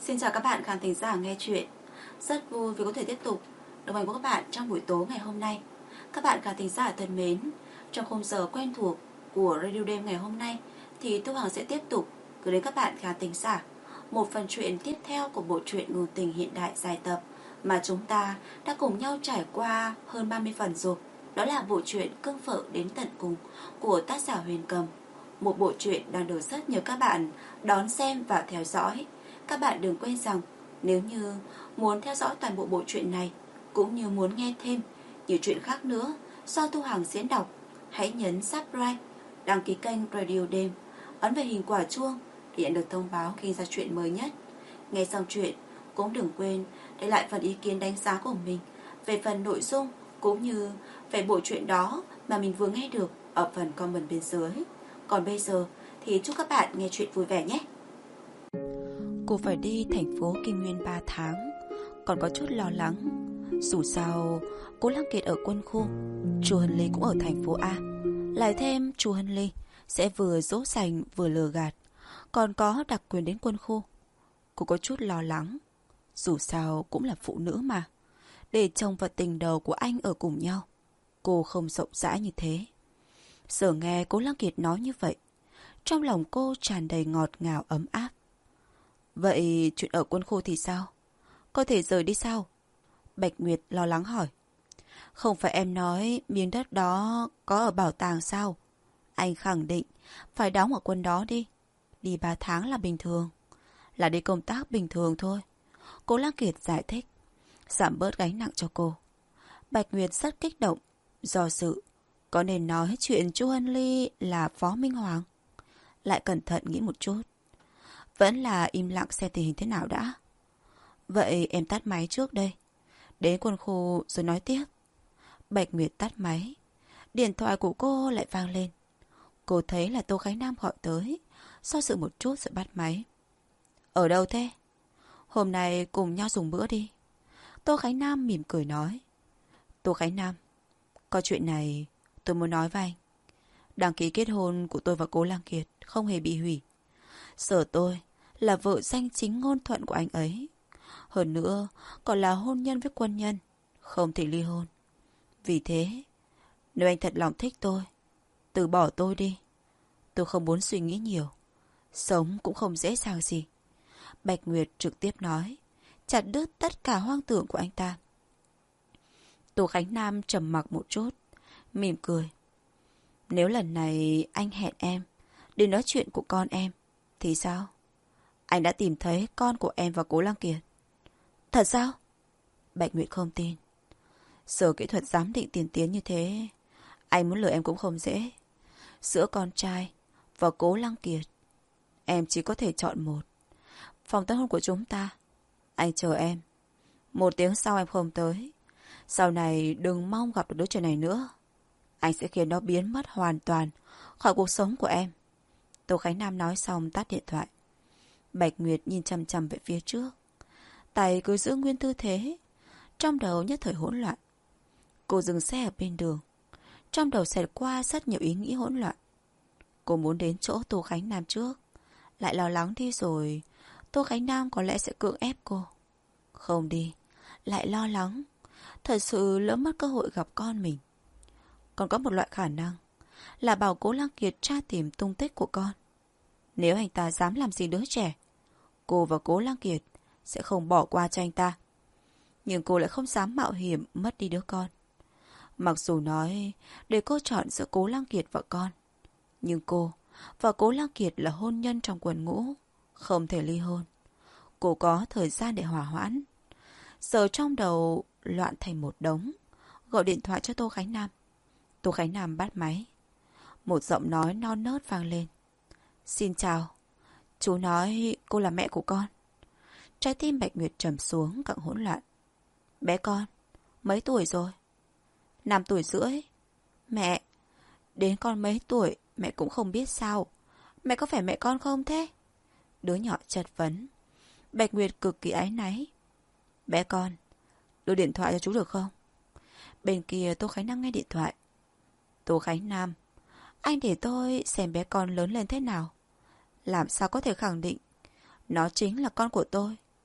Xin chào các bạn khán thính giả nghe chuyện. Rất vui vì có thể tiếp tục đồng hành với các bạn trong buổi tối ngày hôm nay. Các bạn khán thính giả thân mến, trong khung giờ quen thuộc của Radio Đêm ngày hôm nay thì Thu Hằng sẽ tiếp tục gửi đến các bạn khán thính giả một phần truyện tiếp theo của bộ truyện ngôn tình hiện đại dài tập mà chúng ta đã cùng nhau trải qua hơn 30 phần rồi. Đó là bộ truyện Cưng Phở Đến Tận Cùng của tác giả Huyền Cầm. Một bộ truyện đang được rất nhiều các bạn đón xem và theo dõi. Các bạn đừng quên rằng nếu như muốn theo dõi toàn bộ bộ truyện này cũng như muốn nghe thêm nhiều chuyện khác nữa do Thu Hằng diễn đọc, hãy nhấn subscribe, đăng ký kênh Radio Đêm, ấn vào hình quả chuông để nhận được thông báo khi ra chuyện mới nhất. Nghe xong chuyện cũng đừng quên để lại phần ý kiến đánh giá của mình về phần nội dung cũng như về bộ truyện đó mà mình vừa nghe được ở phần comment bên dưới. Còn bây giờ thì chúc các bạn nghe chuyện vui vẻ nhé. Cô phải đi thành phố Kim Nguyên 3 tháng, còn có chút lo lắng. Dù sao cô Lăng Kiệt ở quân khu, Chu Hân Ly cũng ở thành phố A. Lại thêm Chu Hân Ly sẽ vừa dỗ dành vừa lừa gạt, còn có đặc quyền đến quân khu. Cô có chút lo lắng. Dù sao cũng là phụ nữ mà, để chồng và tình đầu của anh ở cùng nhau, cô không rộng rãi như thế. Giờ nghe cô Lăng Kiệt nói như vậy, trong lòng cô tràn đầy ngọt ngào ấm áp. Vậy chuyện ở quân khu thì sao? Có thể rời đi sao? Bạch Nguyệt lo lắng hỏi. Không phải em nói miếng đất đó có ở bảo tàng sao? Anh khẳng định phải đóng ở quân đó đi. Đi 3 tháng là bình thường. Là đi công tác bình thường thôi. Cô Lăng Kiệt giải thích, giảm bớt gánh nặng cho cô. Bạch Nguyệt rất kích động, do dự. Có nên nói chuyện Chu Hân Ly là Phó Minh Hoàng? Lại cẩn thận nghĩ một chút. Vẫn là im lặng xem tình hình thế nào đã. Vậy em tắt máy trước đây. Đến quân khu rồi nói tiếp. Bạch Nguyệt tắt máy. Điện thoại của cô lại vang lên. Cô thấy là Tô Khánh Nam gọi tới. Do dự một chút rồi bắt máy. Ở đâu thế? Hôm nay cùng nhau dùng bữa đi. Tô Khánh Nam mỉm cười nói. Tô Khánh Nam, có chuyện này tôi muốn nói với anh. Đăng ký kết hôn của tôi và cô Lăng Kiệt không hề bị hủy. Sở tôi là vợ danh chính ngôn thuận của anh ấy. Hơn nữa còn là hôn nhân với quân nhân, không thể ly hôn. Vì thế, nếu anh thật lòng thích tôi, từ bỏ tôi đi. Tôi không muốn suy nghĩ nhiều. Sống cũng không dễ dàng gì. Bạch Nguyệt trực tiếp nói, chặt đứt tất cả hoang tưởng của anh ta. Tô Khánh Nam trầm mặc một chút, mỉm cười. Nếu lần này anh hẹn em để nói chuyện của con em thì sao? Anh đã tìm thấy con của em và cố Lăng Kiệt. Thật sao? Bạch Nguyệt không tin. Sở kỹ thuật giám định tiên tiến như thế, anh muốn lừa em cũng không dễ. Giữa con trai và cố Lăng Kiệt, em chỉ có thể chọn một. Phòng tân hôn của chúng ta, anh chờ em. 1 tiếng sau em không tới, sau này đừng mong gặp được đứa trẻ này nữa. Anh sẽ khiến nó biến mất hoàn toàn khỏi cuộc sống của em. Tô Khánh Nam nói xong tắt điện thoại. Bạch Nguyệt nhìn chằm chằm về phía trước, tay cứ giữ nguyên tư thế, trong đầu nhất thời hỗn loạn. Cô dừng xe ở bên đường, trong đầu xẹt qua rất nhiều ý nghĩ hỗn loạn. Cô muốn đến chỗ Tô Khánh Nam trước, lại lo lắng đi rồi Tô Khánh Nam có lẽ sẽ cưỡng ép cô. Không đi, lại lo lắng, thật sự lỡ mất cơ hội gặp con mình. Còn có một loại khả năng là bảo cố Lăng Kiệt tra tìm tung tích của con. Nếu anh ta dám làm gì đứa trẻ, cô và cố Lăng Kiệt sẽ không bỏ qua cho anh ta. Nhưng cô lại không dám mạo hiểm mất đi đứa con. Mặc dù nói để cô chọn giữa cố Lăng Kiệt và con, nhưng cô và cố Lăng Kiệt là hôn nhân trong quần ngũ, không thể ly hôn. Cô có thời gian để hòa hoãn. Giờ trong đầu loạn thành một đống, gọi điện thoại cho Tô Khánh Nam. Tô Khánh Nam bắt máy. Một giọng nói non nớt vang lên. Xin chào. Chú nói cô là mẹ của con. Trái tim Bạch Nguyệt trầm xuống cặng hỗn loạn. Bé con, mấy tuổi rồi? 5 tuổi rưỡi. Mẹ, đến con mấy tuổi mẹ cũng không biết sao. Mẹ có phải mẹ con không thế? Đứa nhỏ chất vấn. Bạch Nguyệt cực kỳ áy náy. Bé con, đưa điện thoại cho chú được không? Bên kia Tô Khánh Nam nghe điện thoại. Tô Khánh Nam, anh để tôi xem bé con lớn lên thế nào. Làm sao có thể khẳng định nó chính là con của tôi.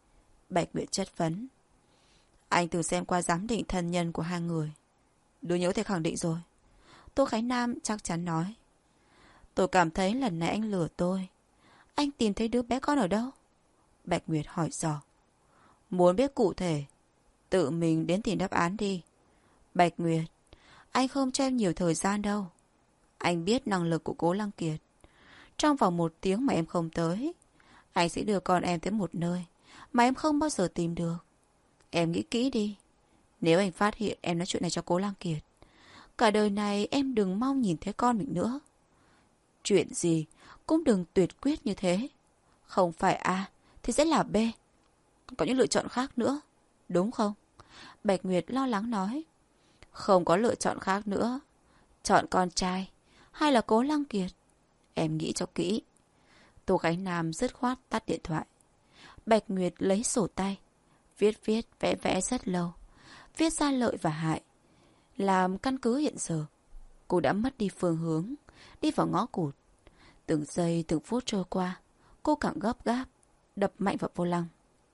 Bạch Nguyệt chất vấn. Anh từng xem qua giám định thân nhân của hai người. Đứa nhớ thể khẳng định rồi. Tô Khánh Nam chắc chắn nói. Tôi cảm thấy lần này anh lừa tôi. Anh tìm thấy đứa bé con ở đâu? Bạch Nguyệt hỏi dò. Muốn biết cụ thể, tự mình đến tìm đáp án đi. Bạch Nguyệt, anh không cho em nhiều thời gian đâu. Anh biết năng lực của Cố Lăng Kiệt. Trong vòng 1 tiếng mà em không tới, anh sẽ đưa con em tới một nơi mà em không bao giờ tìm được. Em nghĩ kỹ đi. Nếu anh phát hiện em nói chuyện này cho Cố Lăng Kiệt, cả đời này em đừng mong nhìn thấy con mình nữa. Chuyện gì cũng đừng tuyệt quyết như thế. Không phải A thì sẽ là B. Có những lựa chọn khác nữa, đúng không? Bạch Nguyệt lo lắng nói. Không có lựa chọn khác nữa. Chọn con trai hay là Cố Lăng Kiệt? Em nghĩ cho kỹ. Tô Khánh Nam dứt khoát tắt điện thoại. Bạch Nguyệt lấy sổ tay, viết vẽ vẽ rất lâu, viết ra lợi và hại. Làm căn cứ hiện giờ, cô đã mất đi phương hướng, đi vào ngõ cụt. Từng giây từng phút trôi qua, cô càng gấp gáp, đập mạnh vào vô lăng.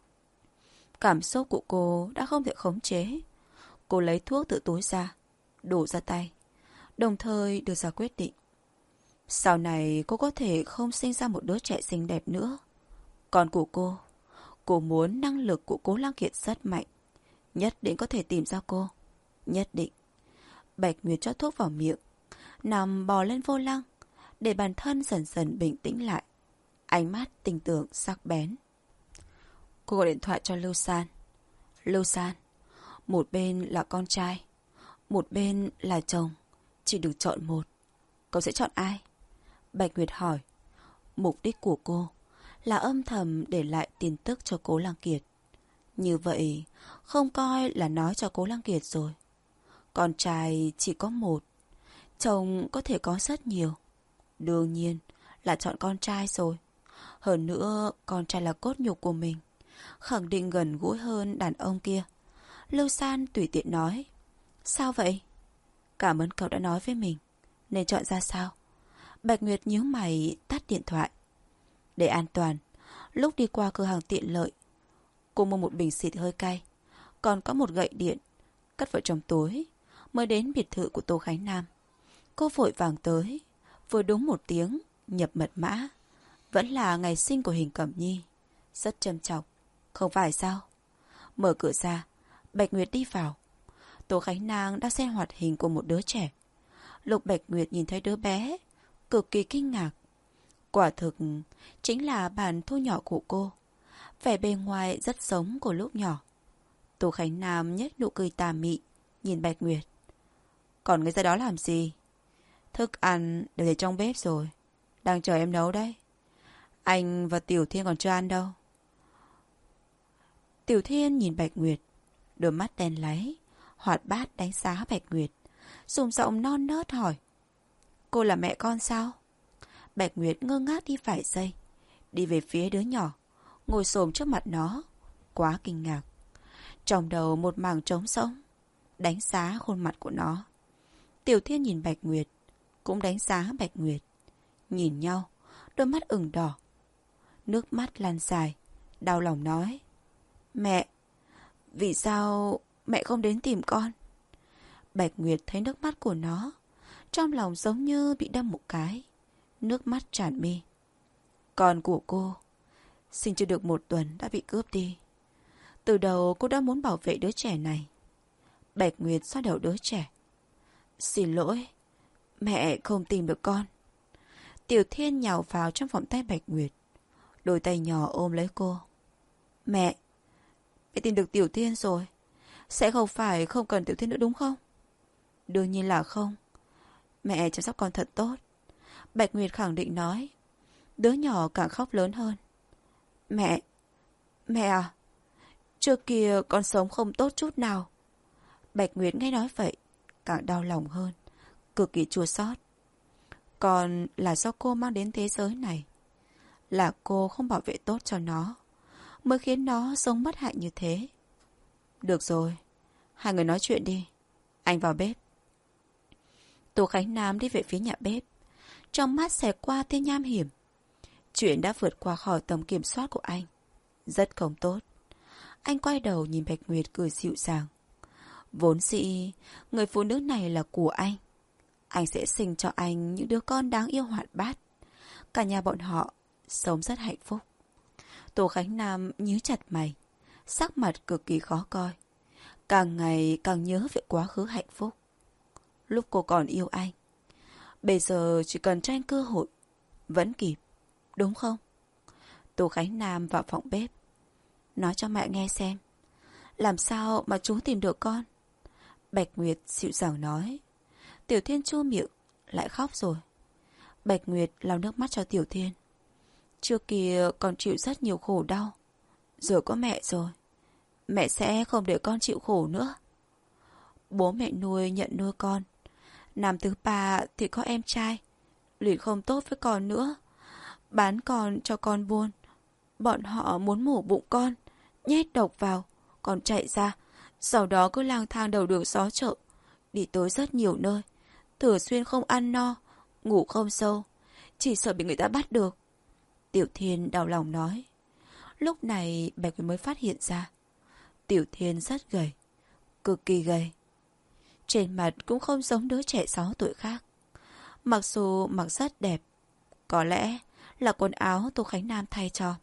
Cảm xúc của cô đã không thể khống chế. Cô lấy thuốc từ túi ra, đổ ra tay, đồng thời đưa ra quyết định. Sau này cô có thể không sinh ra một đứa trẻ xinh đẹp nữa. Con của cô muốn năng lực của Cố Lăng Kiệt rất mạnh. Nhất định có thể tìm ra cô. Nhất định. Bạch Nguyệt cho thuốc vào miệng, nằm bò lên vô lăng, để bản thân dần dần bình tĩnh lại. Ánh mắt tinh tường sắc bén. Cô gọi điện thoại cho Lưu San. Lưu San, một bên là con trai, một bên là chồng. Chỉ được chọn một. Cậu sẽ chọn ai? Bạch Nguyệt hỏi. Mục đích của cô là âm thầm để lại tin tức cho Cố Lăng Kiệt. Như vậy không coi là nói cho Cố Lăng Kiệt rồi. Con trai chỉ có một, chồng có thể có rất nhiều. Đương nhiên là chọn con trai rồi. Hơn nữa con trai là cốt nhục của mình, khẳng định gần gũi hơn đàn ông kia. Lưu San tùy tiện nói. Sao vậy? Cảm ơn cậu đã nói với mình. Nên chọn ra sao? Bạch Nguyệt nhíu mày tắt điện thoại. Để an toàn, lúc đi qua cửa hàng tiện lợi, cô mua một bình xịt hơi cay, còn có một gậy điện, cất vào trong túi, mới đến biệt thự của Tô Khánh Nam. Cô vội vàng tới, vừa đúng 1 tiếng, nhập mật mã. Vẫn là ngày sinh của Hình Cẩm Nhi. Rất trầm trọng, không phải sao? Mở cửa ra, Bạch Nguyệt đi vào. Tô Khánh Nam đang xem hoạt hình của một đứa trẻ. Lúc Bạch Nguyệt nhìn thấy đứa bé, cực kỳ kinh ngạc. Quả thực chính là bản thu nhỏ của cô. Vẻ bề ngoài rất giống của lúc nhỏ. Tô Khánh Nam nhếch nụ cười tà mị, nhìn Bạch Nguyệt. Còn người ra đó làm gì? Thức ăn đều để trong bếp rồi, đang chờ em nấu đấy. Anh và Tiểu Thiên còn chưa ăn đâu. Tiểu Thiên nhìn Bạch Nguyệt, đôi mắt đen láy, hoạt bát đánh giá Bạch Nguyệt, dùng giọng non nớt hỏi. Cô là mẹ con sao? Bạch Nguyệt ngơ ngác đi vài giây, đi về phía đứa nhỏ, ngồi xổm trước mặt nó, quá kinh ngạc. Trong đầu một mảng trống rỗng, đánh giá khuôn mặt của nó. Tiểu Thiên nhìn Bạch Nguyệt, cũng đánh giá Bạch Nguyệt. Nhìn nhau, đôi mắt ửng đỏ, nước mắt lan dài, đau lòng nói. Mẹ, vì sao mẹ không đến tìm con? Bạch Nguyệt thấy nước mắt của nó, trong lòng giống như bị đâm một cái, nước mắt tràn mi. Con của cô sinh chưa được 1 tuần đã bị cướp đi. Từ đầu cô đã muốn bảo vệ đứa trẻ này. Bạch Nguyệt xoa đầu đứa trẻ. Xin lỗi, mẹ không tìm được con. Tiểu Thiên nhào vào trong vòng tay Bạch Nguyệt, đôi tay nhỏ ôm lấy cô. Mẹ tìm được Tiểu Thiên rồi. Sẽ không phải không cần Tiểu Thiên nữa đúng không? Đương nhiên là không. Mẹ chăm sóc con thật tốt. Bạch Nguyệt khẳng định nói. Đứa nhỏ càng khóc lớn hơn. Mẹ à, trước kia con sống không tốt chút nào. Bạch Nguyệt nghe nói vậy, càng đau lòng hơn, cực kỳ chua xót. Còn là do cô mang đến thế giới này. Là cô không bảo vệ tốt cho nó, mới khiến nó sống bất hạnh như thế. Được rồi, hai người nói chuyện đi. Anh vào bếp. Tô Khánh Nam đi về phía nhà bếp, trong mắt xẹt qua tia nham hiểm. Chuyện đã vượt qua khỏi tầm kiểm soát của anh. Rất không tốt. Anh quay đầu nhìn Bạch Nguyệt cười dịu dàng. Vốn dĩ, người phụ nữ này là của anh. Anh sẽ sinh cho anh những đứa con đáng yêu hoạt bát. Cả nhà bọn họ sống rất hạnh phúc. Tô Khánh Nam nhíu chặt mày, sắc mặt cực kỳ khó coi. Càng ngày càng nhớ về quá khứ hạnh phúc. Lúc cô còn yêu anh. Bây giờ chỉ cần cho anh cơ hội. Vẫn kịp, đúng không? Tô Khánh Nam vào phòng bếp. Nói cho mẹ nghe xem. Làm sao mà chú tìm được con? Bạch Nguyệt dịu dàng nói. Tiểu Thiên chua miệng, lại khóc rồi. Bạch Nguyệt lau nước mắt cho Tiểu Thiên. Trước kia con chịu rất nhiều khổ đau. Giờ có mẹ rồi, mẹ sẽ không để con chịu khổ nữa. Bố mẹ nuôi nhận nuôi con. Năm thứ 3 thì có em trai. Liền không tốt với con nữa. Bán con cho con buôn. Bọn họ muốn mổ bụng con, nhét độc vào. Con chạy ra. Sau đó cứ lang thang đầu đường xó chợ. Đi tới rất nhiều nơi. Thường xuyên không ăn no, ngủ không sâu. Chỉ sợ bị người ta bắt được. Tiểu Thiên đau lòng nói. Lúc này Bạch Nguyệt mới phát hiện ra. Tiểu Thiên rất gầy. Cực kỳ gầy. Trên mặt cũng không giống đứa trẻ 6 tuổi khác. Mặc dù mặc rất đẹp. Có lẽ là quần áo Tô Khánh Nam thay cho.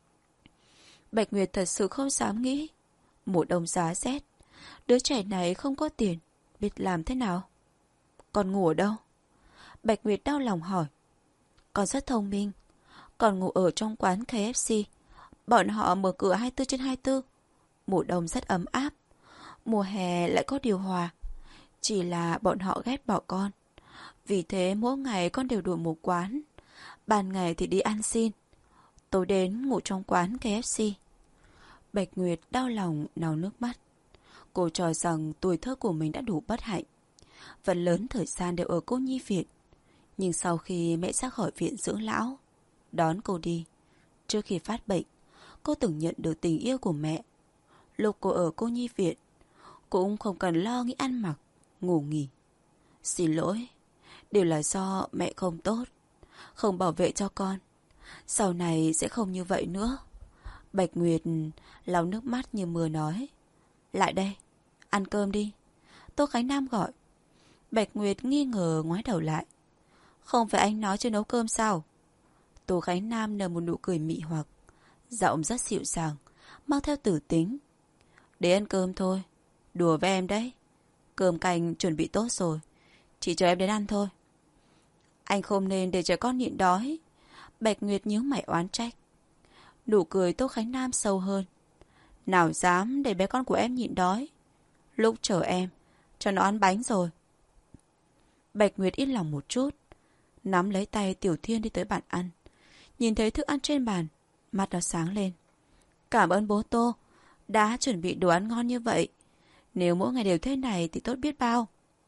Bạch Nguyệt thật sự không dám nghĩ. Mùa đông giá rét. Đứa trẻ này không có tiền. Biết làm thế nào? Con ngủ ở đâu? Bạch Nguyệt đau lòng hỏi. Con rất thông minh. Con ngủ ở trong quán KFC. Bọn họ mở cửa 24/24. Mùa đông rất ấm áp. Mùa hè lại có điều hòa. Chỉ là bọn họ ghét bỏ con. Vì thế mỗi ngày con đều đổi một quán. Ban ngày thì đi ăn xin. Tối đến ngủ trong quán KFC. Bạch Nguyệt đau lòng lau nước mắt. Cô cho rằng tuổi thơ của mình đã đủ bất hạnh. Phần lớn thời gian đều ở cô nhi viện. Nhưng sau khi mẹ ra khỏi viện dưỡng lão, đón cô đi. Trước khi phát bệnh, cô từng nhận được tình yêu của mẹ. Lúc cô ở cô nhi viện, cũng không cần lo nghĩ ăn mặc, ngủ nghỉ. Xin lỗi, đều là do mẹ không tốt, không bảo vệ cho con. Sau này sẽ không như vậy nữa. Bạch Nguyệt lau nước mắt như mưa nói. Lại đây, ăn cơm đi. Tô Khánh Nam gọi. Bạch Nguyệt nghi ngờ ngoái đầu lại. Không phải anh nói chưa nấu cơm sao? Tô Khánh Nam nở một nụ cười mị hoặc. Giọng rất dịu dàng, mang theo tử tính. Để ăn cơm thôi. Đùa với em đấy. Cơm canh chuẩn bị tốt rồi. Chỉ chờ em đến ăn thôi. Anh không nên để trẻ con nhịn đói. Bạch Nguyệt nhíu mày oán trách. Nụ cười Tô Khánh Nam sâu hơn. Nào dám để bé con của em nhịn đói. Lúc chờ em, cho nó ăn bánh rồi. Bạch Nguyệt yên lòng một chút. Nắm lấy tay Tiểu Thiên đi tới bàn ăn. Nhìn thấy thức ăn trên bàn, mắt nó sáng lên. Cảm ơn bố Tô đã chuẩn bị đồ ăn ngon như vậy. Nếu mỗi ngày đều thế này thì tốt biết bao.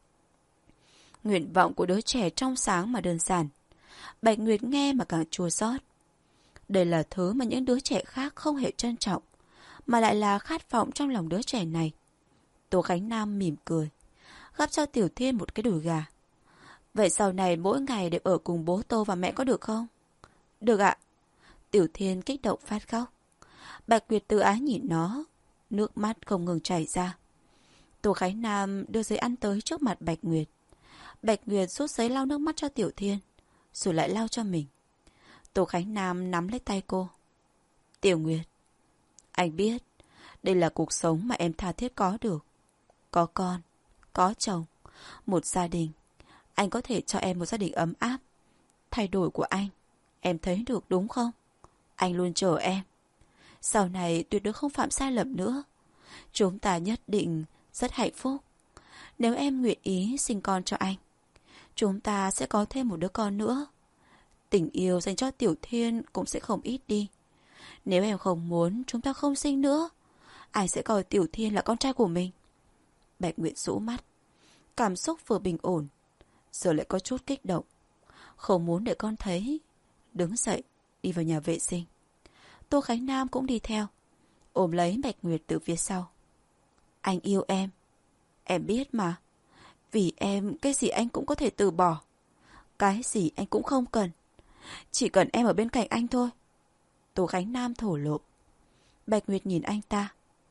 Nguyện vọng của đứa trẻ trong sáng mà đơn giản. Bạch Nguyệt nghe mà càng chua xót. Đây là thứ mà những đứa trẻ khác không hề trân trọng, mà lại là khát vọng trong lòng đứa trẻ này. Tô Khánh Nam mỉm cười, gắp cho Tiểu Thiên một cái đùi gà. Vậy sau này mỗi ngày đều ở cùng bố Tô và mẹ có được không? Được ạ. Tiểu Thiên kích động phát khóc. Bạch Nguyệt tự ái nhìn nó, nước mắt không ngừng chảy ra. Tô Khánh Nam đưa giấy ăn tới trước mặt Bạch Nguyệt. Bạch Nguyệt rút giấy lau nước mắt cho Tiểu Thiên, rồi lại lau cho mình. Tô Khánh Nam nắm lấy tay cô. Tiểu Nguyệt, anh biết đây là cuộc sống mà em tha thiết có được. Có con, có chồng, một gia đình. Anh có thể cho em một gia đình ấm áp. Thay đổi của anh, em thấy được đúng không? Anh luôn chờ em. Sau này tuyệt đối không phạm sai lầm nữa. Chúng ta nhất định rất hạnh phúc. Nếu em nguyện ý sinh con cho anh, chúng ta sẽ có thêm một đứa con nữa. Tình yêu dành cho Tiểu Thiên cũng sẽ không ít đi. Nếu em không muốn chúng ta không sinh nữa, anh sẽ coi Tiểu Thiên là con trai của mình. Bạch Nguyệt rũ mắt. Cảm xúc vừa bình ổn, giờ lại có chút kích động. Không muốn để con thấy. Đứng dậy, đi vào nhà vệ sinh. Tô Khánh Nam cũng đi theo, ôm lấy Bạch Nguyệt từ phía sau. Anh yêu em biết mà. Vì em, cái gì anh cũng có thể từ bỏ. Cái gì anh cũng không cần. Chỉ cần em ở bên cạnh anh thôi. Tô Khánh Nam thổ lộ. Bạch Nguyệt nhìn anh ta.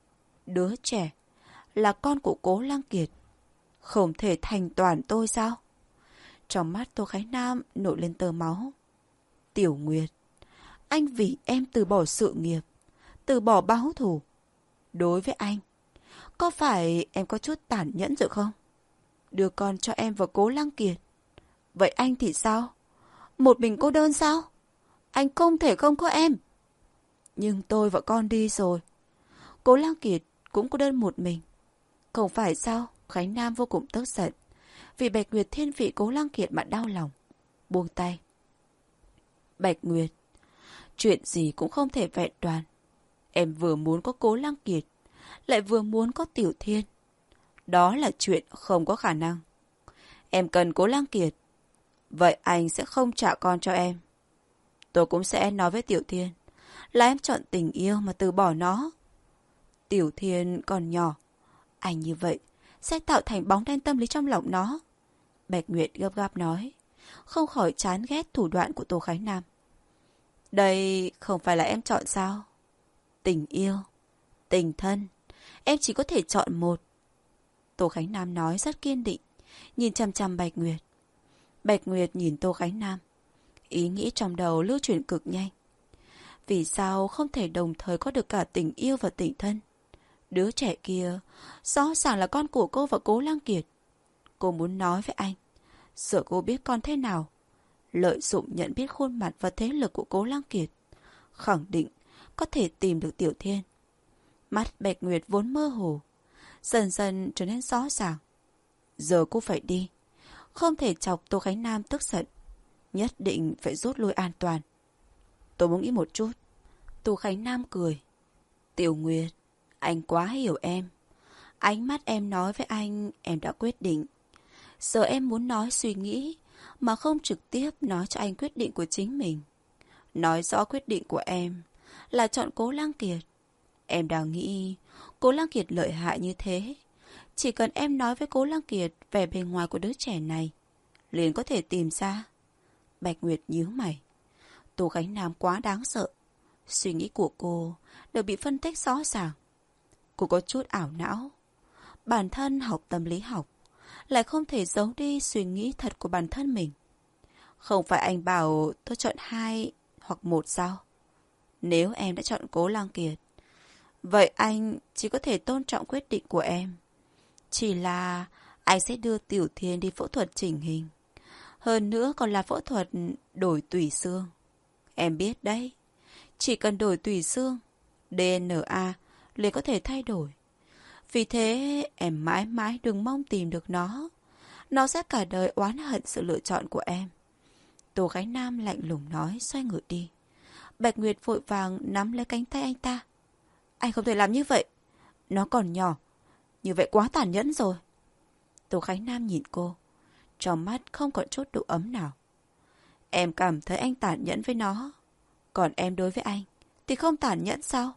Đứa trẻ là con của Cố Lăng Kiệt, không thể thành toàn tôi sao? Trong mắt Tô Khánh Nam nổi lên tơ máu. Tiểu Nguyệt, anh vì em từ bỏ sự nghiệp, từ bỏ báo thù. Đối với anh, có phải em có chút tàn nhẫn rồi không? Đưa con cho em và Cố Lăng Kiệt. Vậy anh thì sao? Một mình cô đơn sao? Anh không thể không có em. Nhưng tôi và con đi rồi. Cố Lăng Kiệt cũng cô đơn một mình. Không phải sao? Khánh Nam vô cùng tức giận. Vì Bạch Nguyệt thiên vị Cố Lăng Kiệt mà đau lòng. Buông tay. Bạch Nguyệt, chuyện gì cũng không thể vẹn toàn. Em vừa muốn có Cố Lăng Kiệt, lại vừa muốn có Tiểu Thiên. Đó là chuyện không có khả năng. Em cần Cố Lăng Kiệt, vậy anh sẽ không trả con cho em. Tôi cũng sẽ nói với Tiểu Thiên là em chọn tình yêu mà từ bỏ nó. Tiểu Thiên còn nhỏ, anh như vậy sẽ tạo thành bóng đen tâm lý trong lòng nó. Bạch Nguyệt gấp gáp nói, không khỏi chán ghét thủ đoạn của Tô Khánh Nam. Đây không phải là em chọn sao? Tình yêu, tình thân, em chỉ có thể chọn một. Tô Khánh Nam nói rất kiên định, nhìn chăm chăm Bạch Nguyệt. Bạch Nguyệt nhìn Tô Khánh Nam, ý nghĩ trong đầu lưu chuyển cực nhanh. Vì sao không thể đồng thời có được cả tình yêu và tình thân? Đứa trẻ kia rõ ràng là con của cô và Cố Lăng Kiệt. Cô muốn nói với anh, sợ cô biết con thế nào. Lợi dụng nhận biết khuôn mặt và thế lực của Cố Lăng Kiệt, khẳng định có thể tìm được Tiểu Thiên. Mắt Bạch Nguyệt vốn mơ hồ, dần dần trở nên rõ ràng. Giờ cô phải đi, không thể chọc Tô Khánh Nam tức giận. Nhất định phải rút lui an toàn. Tôi muốn nghĩ một chút. Tô Khánh Nam cười. Tiểu Nguyệt, anh quá hiểu em. Ánh mắt em nói với anh, em đã quyết định. Giờ em muốn nói suy nghĩ, mà không trực tiếp nói cho anh quyết định của chính mình. Nói rõ quyết định của em là chọn Cố Lăng Kiệt. Em đang nghĩ Cố Lăng Kiệt lợi hại như thế. Chỉ cần em nói với Cố Lăng Kiệt vẻ bề ngoài của đứa trẻ này, liền có thể tìm ra. Bạch Nguyệt nhíu mày. Tô Khánh Nam quá đáng sợ. Suy nghĩ của cô đều bị phân tích rõ ràng. Cô có chút ảo não. Bản thân học tâm lý học, lại không thể giấu đi suy nghĩ thật của bản thân mình. Không phải anh bảo tôi chọn 2 hoặc 1 sao? Nếu em đã chọn Cố Lăng Kiệt, vậy anh chỉ có thể tôn trọng quyết định của em. Chỉ là anh sẽ đưa Tiểu Thiên đi phẫu thuật chỉnh hình. Hơn nữa còn là phẫu thuật đổi tủy xương. Em biết đấy, chỉ cần đổi tủy xương, DNA liền có thể thay đổi. Vì thế em mãi mãi đừng mong tìm được nó. Nó sẽ cả đời oán hận sự lựa chọn của em. Tô Khánh Nam lạnh lùng nói, xoay người đi. Bạch Nguyệt vội vàng nắm lấy cánh tay anh ta. Anh không thể làm như vậy. Nó còn nhỏ. Như vậy quá tàn nhẫn rồi. Tô Khánh Nam nhìn cô. Trong mắt không còn chút độ ấm nào. Em cảm thấy anh tàn nhẫn với nó. Còn em đối với anh thì không tàn nhẫn sao?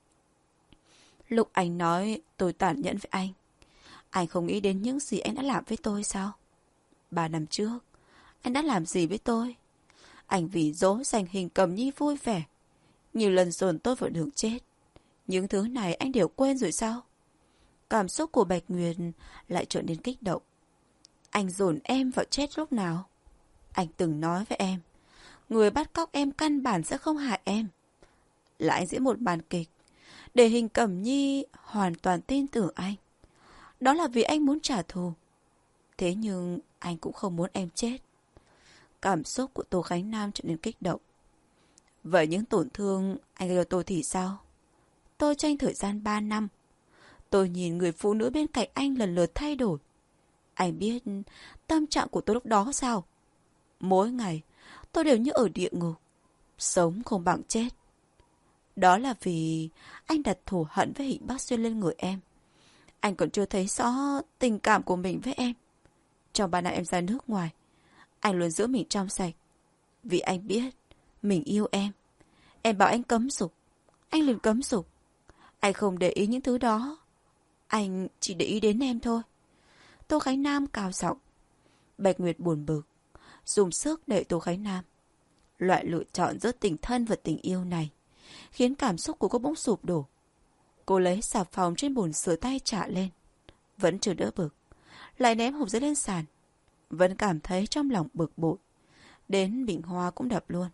Lúc anh nói tôi tàn nhẫn với anh không nghĩ đến những gì anh đã làm với tôi sao? 3 năm trước, anh đã làm gì với tôi? Anh vì dỗ dành Hình Cẩm Nhi vui vẻ, nhiều lần dồn tôi vào đường chết. Những thứ này anh đều quên rồi sao? Cảm xúc của Bạch Nguyệt lại trở nên kích động. Anh dồn em vào chết lúc nào? Anh từng nói với em, người bắt cóc em căn bản sẽ không hại em. Là anh diễn một màn kịch, để Hình Cẩm Nhi hoàn toàn tin tưởng anh. Đó là vì anh muốn trả thù. Thế nhưng anh cũng không muốn em chết. Cảm xúc của Tô Khánh Nam trở nên kích động. Vậy những tổn thương anh gây cho tôi thì sao? Tôi tranh thời gian 3 năm. Tôi nhìn người phụ nữ bên cạnh anh lần lượt thay đổi. Anh biết tâm trạng của tôi lúc đó sao? Mỗi ngày tôi đều như ở địa ngục, sống không bằng chết. Đó là vì anh đặt thù hận với Hình Bắc Xuyên lên người em. Anh còn chưa thấy rõ tình cảm của mình với em. Trong 3 năm em ra nước ngoài, anh luôn giữ mình trong sạch. Vì anh biết mình yêu em. Em bảo anh cấm dục, anh liền cấm dục. Anh không để ý những thứ đó. Anh chỉ để ý đến em thôi. Tô Khánh Nam cao giọng. Bạch Nguyệt buồn bực, dùng sức đẩy Tô Khánh Nam. Loại lựa chọn giữa tình thân và tình yêu này khiến cảm xúc của cô bỗng sụp đổ. Cô lấy xà phòng trên bồn rửa tay chả lên. Vẫn chưa đỡ bực. Lại ném hộp giấy lên sàn. Vẫn cảm thấy trong lòng bực bội. Đến bình hoa cũng đập luôn.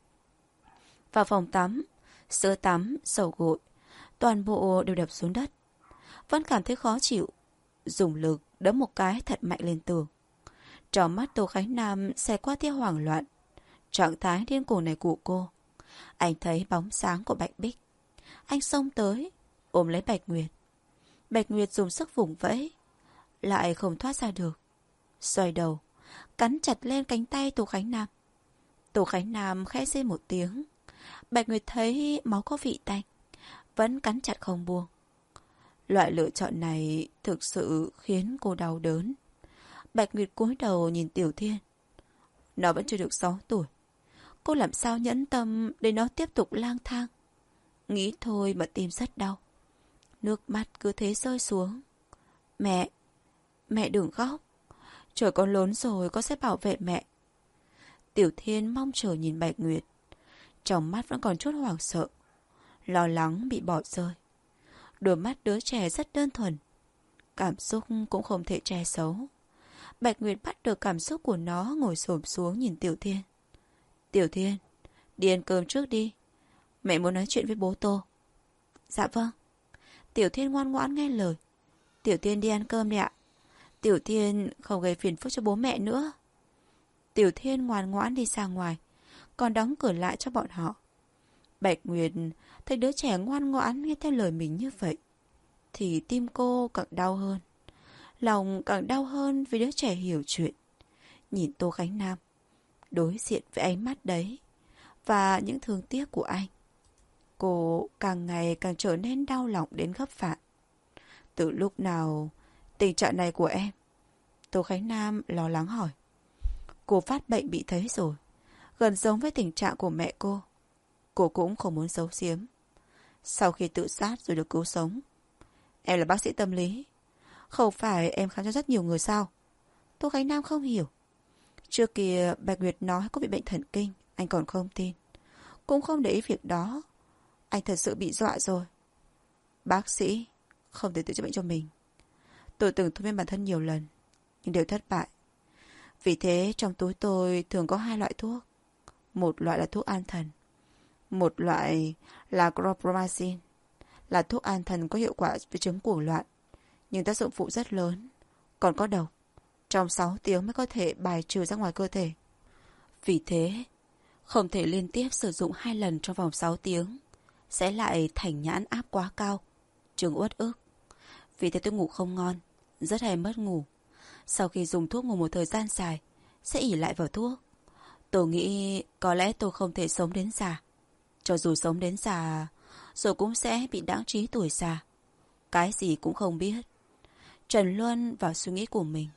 Vào phòng tắm, sữa tắm, sầu gội, toàn bộ đều đập xuống đất. Vẫn cảm thấy khó chịu. Dùng lực đấm một cái thật mạnh lên tường. Trong mắt Tô Khánh Nam xẹt qua tia hoảng loạn. Trạng thái điên cuồng này của cô. Anh thấy bóng sáng của Bạch Bích. Anh xông tới, ôm lấy Bạch Nguyệt. Bạch Nguyệt dùng sức vùng vẫy, lại không thoát ra được. Xoay đầu, cắn chặt lên cánh tay Tô Khánh Nam. Tô Khánh Nam khẽ rên một tiếng. Bạch Nguyệt thấy máu có vị tanh, vẫn cắn chặt không buông. Loại lựa chọn này thực sự khiến cô đau đớn. Bạch Nguyệt cúi đầu nhìn Tiểu Thiên. Nó vẫn chưa được 6 tuổi. Cô làm sao nhẫn tâm để nó tiếp tục lang thang. Nghĩ thôi mà tim rất đau. Nước mắt cứ thế rơi xuống. Mẹ, mẹ đừng khóc. Trời con lớn rồi, con sẽ bảo vệ mẹ. Tiểu Thiên mong chờ nhìn Bạch Nguyệt. Trong mắt vẫn còn chút hoảng sợ. Lo lắng bị bỏ rơi. Đôi mắt đứa trẻ rất đơn thuần. Cảm xúc cũng không thể che giấu. Bạch Nguyệt bắt được cảm xúc của nó, ngồi xổm xuống nhìn Tiểu Thiên. Tiểu Thiên, đi ăn cơm trước đi. Mẹ muốn nói chuyện với bố Tô. Dạ vâng. Tiểu Thiên ngoan ngoãn nghe lời. Tiểu Thiên đi ăn cơm đi ạ. Tiểu Thiên không gây phiền phức cho bố mẹ nữa. Tiểu Thiên ngoan ngoãn đi ra ngoài, còn đóng cửa lại cho bọn họ. Bạch Nguyệt thấy đứa trẻ ngoan ngoãn nghe theo lời mình như vậy, thì tim cô càng đau hơn. Lòng càng đau hơn vì đứa trẻ hiểu chuyện. Nhìn Tô Khánh Nam, đối diện với ánh mắt đấy và những thương tiếc của anh, cô càng ngày càng trở nên đau lòng đến gấp vạn. Từ lúc nào tình trạng này của em? Tô Khánh Nam lo lắng hỏi. Cô phát bệnh bị thấy rồi, gần giống với tình trạng của mẹ cô. Cô cũng không muốn giấu giếm. Sau khi tự sát rồi được cứu sống. Em là bác sĩ tâm lý, không phải em khám cho rất nhiều người sao? Tô Khánh Nam không hiểu. Trước kia Bạch Nguyệt nói cô bị bệnh thần kinh, anh còn không tin, cũng không để ý việc đó. Anh thật sự bị dọa rồi. Bác sĩ không thể tự chữa bệnh cho mình. Tôi từng thuốc men bản thân nhiều lần, nhưng đều thất bại. Vì thế trong túi tôi thường có 2 loại thuốc. Một loại là thuốc an thần, một loại là chlorpromazine, là thuốc an thần có hiệu quả với chứng cuồng loạn, nhưng tác dụng phụ rất lớn, còn có độc. Trong 6 tiếng mới có thể bài trừ ra ngoài cơ thể. Vì thế, không thể liên tiếp sử dụng 2 lần trong vòng 6 tiếng, sẽ lại thành nhãn áp quá cao, chứng uất ức. Vì thế tôi ngủ không ngon, rất hay mất ngủ. Sau khi dùng thuốc ngủ một thời gian dài, sẽ ỷ lại vào thuốc. Tôi nghĩ có lẽ tôi không thể sống đến già. Cho dù sống đến già, rồi cũng sẽ bị đãng trí tuổi già. Cái gì cũng không biết. Trần Luân vào suy nghĩ của mình.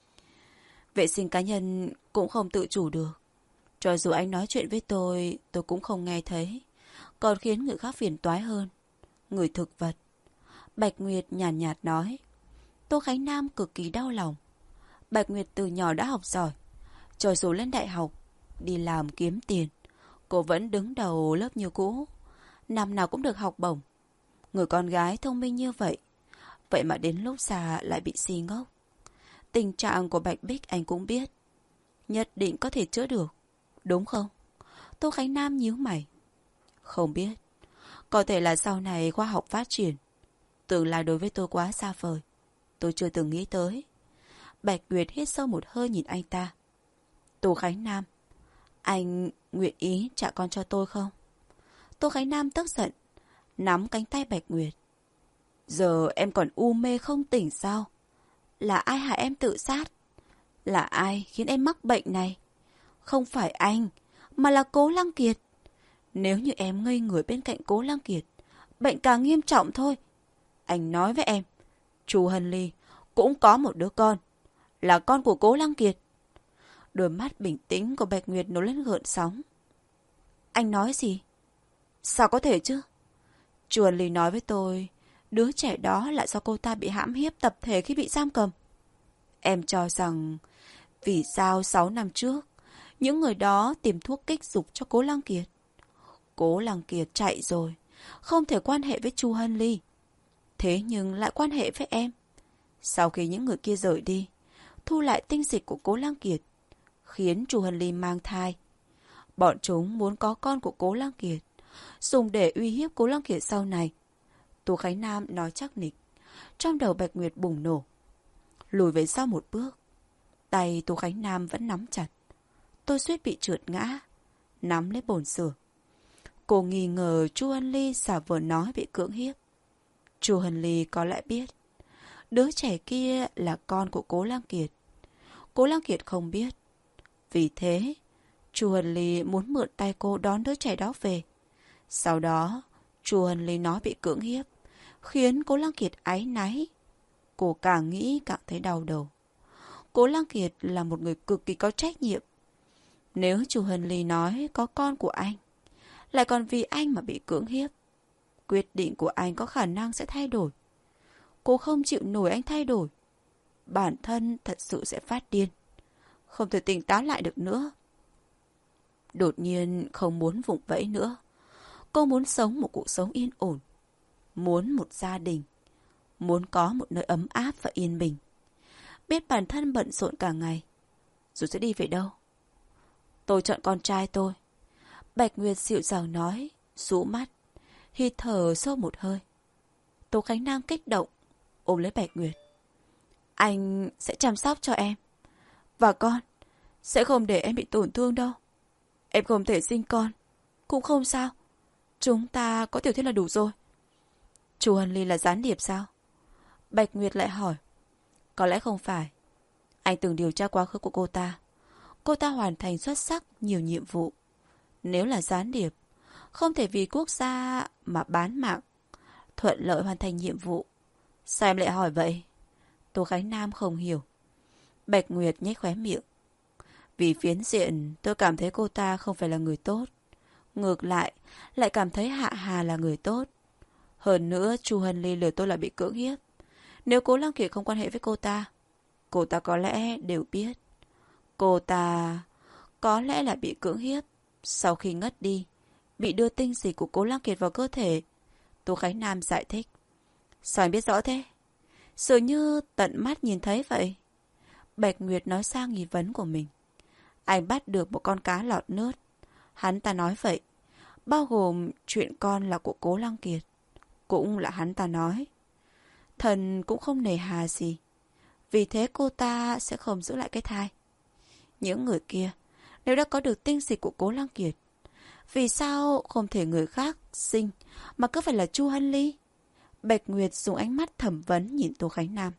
Vệ sinh cá nhân cũng không tự chủ được. Cho dù anh nói chuyện với tôi cũng không nghe thấy. Còn khiến người khác phiền toái hơn. Người thực vật. Bạch Nguyệt nhàn nhạt nói. Tô Khánh Nam cực kỳ đau lòng. Bạch Nguyệt từ nhỏ đã học giỏi. Cho dù lên đại học, đi làm kiếm tiền, cô vẫn đứng đầu lớp như cũ. Năm nào cũng được học bổng. Người con gái thông minh như vậy, vậy mà đến lúc già lại bị si ngốc. Tình trạng của Bạch Bích anh cũng biết. Nhất định có thể chữa được, đúng không? Tô Khánh Nam nhíu mày. Không biết. Có thể là sau này khoa học phát triển. Tương lai đối với tôi quá xa vời. Tôi chưa từng nghĩ tới. Bạch Nguyệt hít sâu một hơi nhìn anh ta. Tô Khánh Nam, anh nguyện ý trả con cho tôi không? Tô Khánh Nam tức giận, nắm cánh tay Bạch Nguyệt. Giờ em còn u mê không tỉnh sao? Là ai hại em tự sát? Là ai khiến em mắc bệnh này? Không phải anh, mà là Cố Lăng Kiệt. Nếu như em ngây người bên cạnh Cố Lăng Kiệt, bệnh càng nghiêm trọng thôi. Anh nói với em, Chu Hân Ly cũng có một đứa con, là con của Cố Lăng Kiệt. Đôi mắt bình tĩnh của Bạch Nguyệt nổi lên gợn sóng. Anh nói gì? Sao có thể chứ? Chu Hân Ly nói với tôi, đứa trẻ đó là do cô ta bị hãm hiếp tập thể khi bị giam cầm. Em cho rằng, vì sao 6 năm trước, những người đó tìm thuốc kích dục cho Cố Lăng Kiệt. Cố Lăng Kiệt chạy rồi, không thể quan hệ với Chu Hân Ly. thế nhưng lại quan hệ với em. Sau khi những người kia rời đi, thu lại tinh dịch của Cố Lăng Kiệt, khiến Chu Hân Ly mang thai. Bọn chúng muốn có con của Cố Lăng Kiệt, dùng để uy hiếp Cố Lăng Kiệt sau này. Tô Khánh Nam nói chắc nịch. Trong đầu Bạch Nguyệt bùng nổ. Lùi về sau một bước. Tay Tô Khánh Nam vẫn nắm chặt. Tôi suýt bị trượt ngã, nắm lấy bồn sửa. Cô nghi ngờ Chu Hân Ly giả vờ nói bị cưỡng hiếp. Chu Hân Ly có lẽ biết đứa trẻ kia là con của Cố Lăng Kiệt. Cố Lăng Kiệt không biết. Vì thế, Chu Hân Ly muốn mượn tay cô đón đứa trẻ đó về. Sau đó, Chu Hân Ly nói bị cưỡng hiếp, khiến Cố Lăng Kiệt áy náy. Cô càng nghĩ càng thấy đau đầu. Cố Lăng Kiệt là một người cực kỳ có trách nhiệm. Nếu Chu Hân Ly nói có con của anh, lại còn vì anh mà bị cưỡng hiếp, quyết định của anh có khả năng sẽ thay đổi. Cô không chịu nổi anh thay đổi. Bản thân thật sự sẽ phát điên, không thể tỉnh táo lại được nữa. Đột nhiên không muốn vùng vẫy nữa. Cô muốn sống một cuộc sống yên ổn, muốn một gia đình, muốn có một nơi ấm áp và yên bình. Biết bản thân bận rộn cả ngày, rồi sẽ đi về đâu? Tôi chọn con trai tôi. Bạch Nguyệt dịu dàng nói, rũ mắt, hít thở sâu một hơi. Tô Khánh Nam kích động, ôm lấy Bạch Nguyệt. Anh sẽ chăm sóc cho em. Và con sẽ không để em bị tổn thương đâu. Em không thể sinh con, cũng không sao. Chúng ta có tiểu thuyết là đủ rồi. Chu Hân Ly là gián điệp sao? Bạch Nguyệt lại hỏi. Có lẽ không phải. Anh từng điều tra quá khứ của cô ta. Cô ta hoàn thành xuất sắc nhiều nhiệm vụ. Nếu là gián điệp, không thể vì quốc gia mà bán mạng, thuận lợi hoàn thành nhiệm vụ. Sao em lại hỏi vậy? Tô Khánh Nam không hiểu. Bạch Nguyệt nhếch khóe miệng. Vì phiến diện, tôi cảm thấy cô ta không phải là người tốt. Ngược lại cảm thấy Hạ Hà là người tốt. Hơn nữa, Chu Hân Ly lừa tôi là bị cưỡng hiếp. Nếu Cố Lăng Kiệt không quan hệ với cô ta có lẽ đều biết. Cô ta có lẽ là bị cưỡng hiếp. Sau khi ngất đi, bị đưa tinh dịch của Cố Lăng Kiệt vào cơ thể. Tô Khánh Nam giải thích. Sao anh biết rõ thế? Dường như tận mắt nhìn thấy vậy. Bạch Nguyệt nói sang nghi vấn của mình. Anh bắt được một con cá lọt nước. Hắn ta nói vậy, bao gồm chuyện con là của Cố Lăng Kiệt. Cũng là hắn ta nói. Thần cũng không nề hà gì. Vì thế cô ta sẽ không giữ lại cái thai. Những người kia, nếu đã có được tinh dịch của Cố Lăng Kiệt, vì sao không thể người khác sinh mà cứ phải là Chu Hân Ly? Bạch Nguyệt dùng ánh mắt thẩm vấn nhìn Tô Khánh Nam.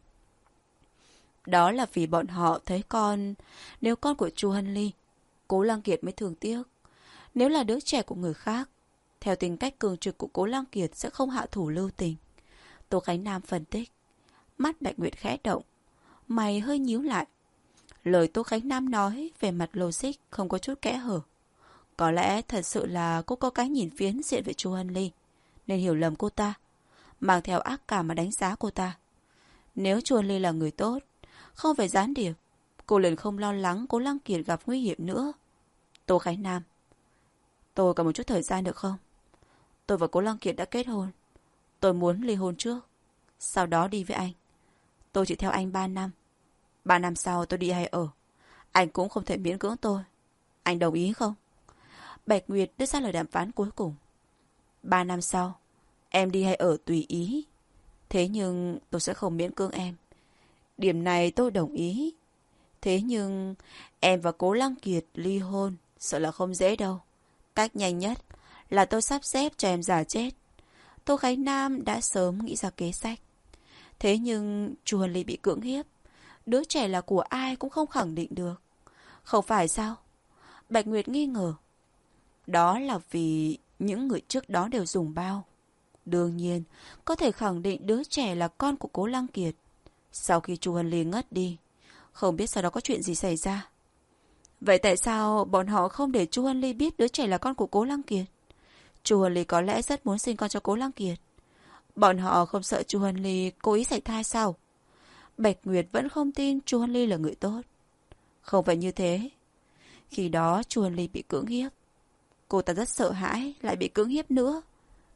Đó là vì bọn họ thấy nếu con của Chu Hân Ly, Cố Lăng Kiệt mới thương tiếc. Nếu là đứa trẻ của người khác, theo tính cách cường trực của Cố Lăng Kiệt sẽ không hạ thủ lưu tình. Tô Khánh Nam phân tích. Mắt Bạch Nguyệt khẽ động, mày hơi nhíu lại. Lời Tô Khánh Nam nói về mặt logic không có chút kẽ hở. Có lẽ thật sự là cô có cái nhìn phiến diện về Chu Hân Ly, nên hiểu lầm cô ta, mang theo ác cảm mà đánh giá cô ta. Nếu Chu Hân Ly là người tốt, không phải gián điệp, cô liền không lo lắng Cố Lăng Kiệt gặp nguy hiểm nữa. Tô Khánh Nam. Tôi cần một chút thời gian được không? Tôi và Cố Lăng Kiệt đã kết hôn. Tôi muốn ly hôn trước, sau đó đi với anh. Tôi chỉ theo anh 3 năm. 3 năm sau tôi đi hay ở, anh cũng không thể miễn cưỡng tôi. Anh đồng ý không? Bạch Nguyệt đưa ra lời đàm phán cuối cùng. 3 năm sau, em đi hay ở tùy ý. Thế nhưng tôi sẽ không miễn cưỡng em. Điểm này tôi đồng ý. Thế nhưng em và Cố Lăng Kiệt ly hôn sợ là không dễ đâu. Cách nhanh nhất là tôi sắp xếp cho em già chết. Tô Khánh Nam đã sớm nghĩ ra kế sách. Thế nhưng Chu Hân Ly bị cưỡng hiếp. Đứa trẻ là của ai cũng không khẳng định được. Không phải sao? Bạch Nguyệt nghi ngờ. Đó là vì những người trước đó đều dùng bao. Đương nhiên, có thể khẳng định đứa trẻ là con của Cố Lăng Kiệt. Sau khi Chu Hân Ly ngất đi, không biết sau đó có chuyện gì xảy ra. Vậy tại sao bọn họ không để Chu Hân Ly biết đứa trẻ là con của Cố Lăng Kiệt? Chu Hân Ly có lẽ rất muốn sinh con cho Cố Lăng Kiệt. Bọn họ không sợ Chu Hân Ly cố ý sảy thai sao? Bạch Nguyệt vẫn không tin Chu Hân Ly là người tốt. Không phải như thế. Khi đó Chu Hân Ly bị cưỡng hiếp. Cô ta rất sợ hãi, lại bị cưỡng hiếp nữa.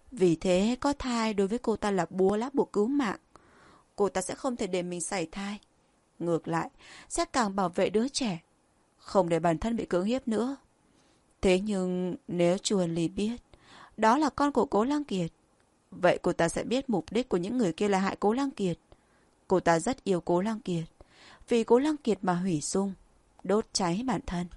Vì thế có thai đối với cô ta là búa lá buộc cứu mạng. Cô ta sẽ không thể để mình sảy thai. Ngược lại, sẽ càng bảo vệ đứa trẻ, không để bản thân bị cưỡng hiếp nữa. Thế nhưng nếu Chuan Ly biết đó là con của Cố Lăng Kiệt, vậy cô ta sẽ biết mục đích của những người kia là hại Cố Lăng Kiệt. Cô ta rất yêu Cố Lăng Kiệt, vì Cố Lăng Kiệt mà hủy dung, đốt cháy bản thân.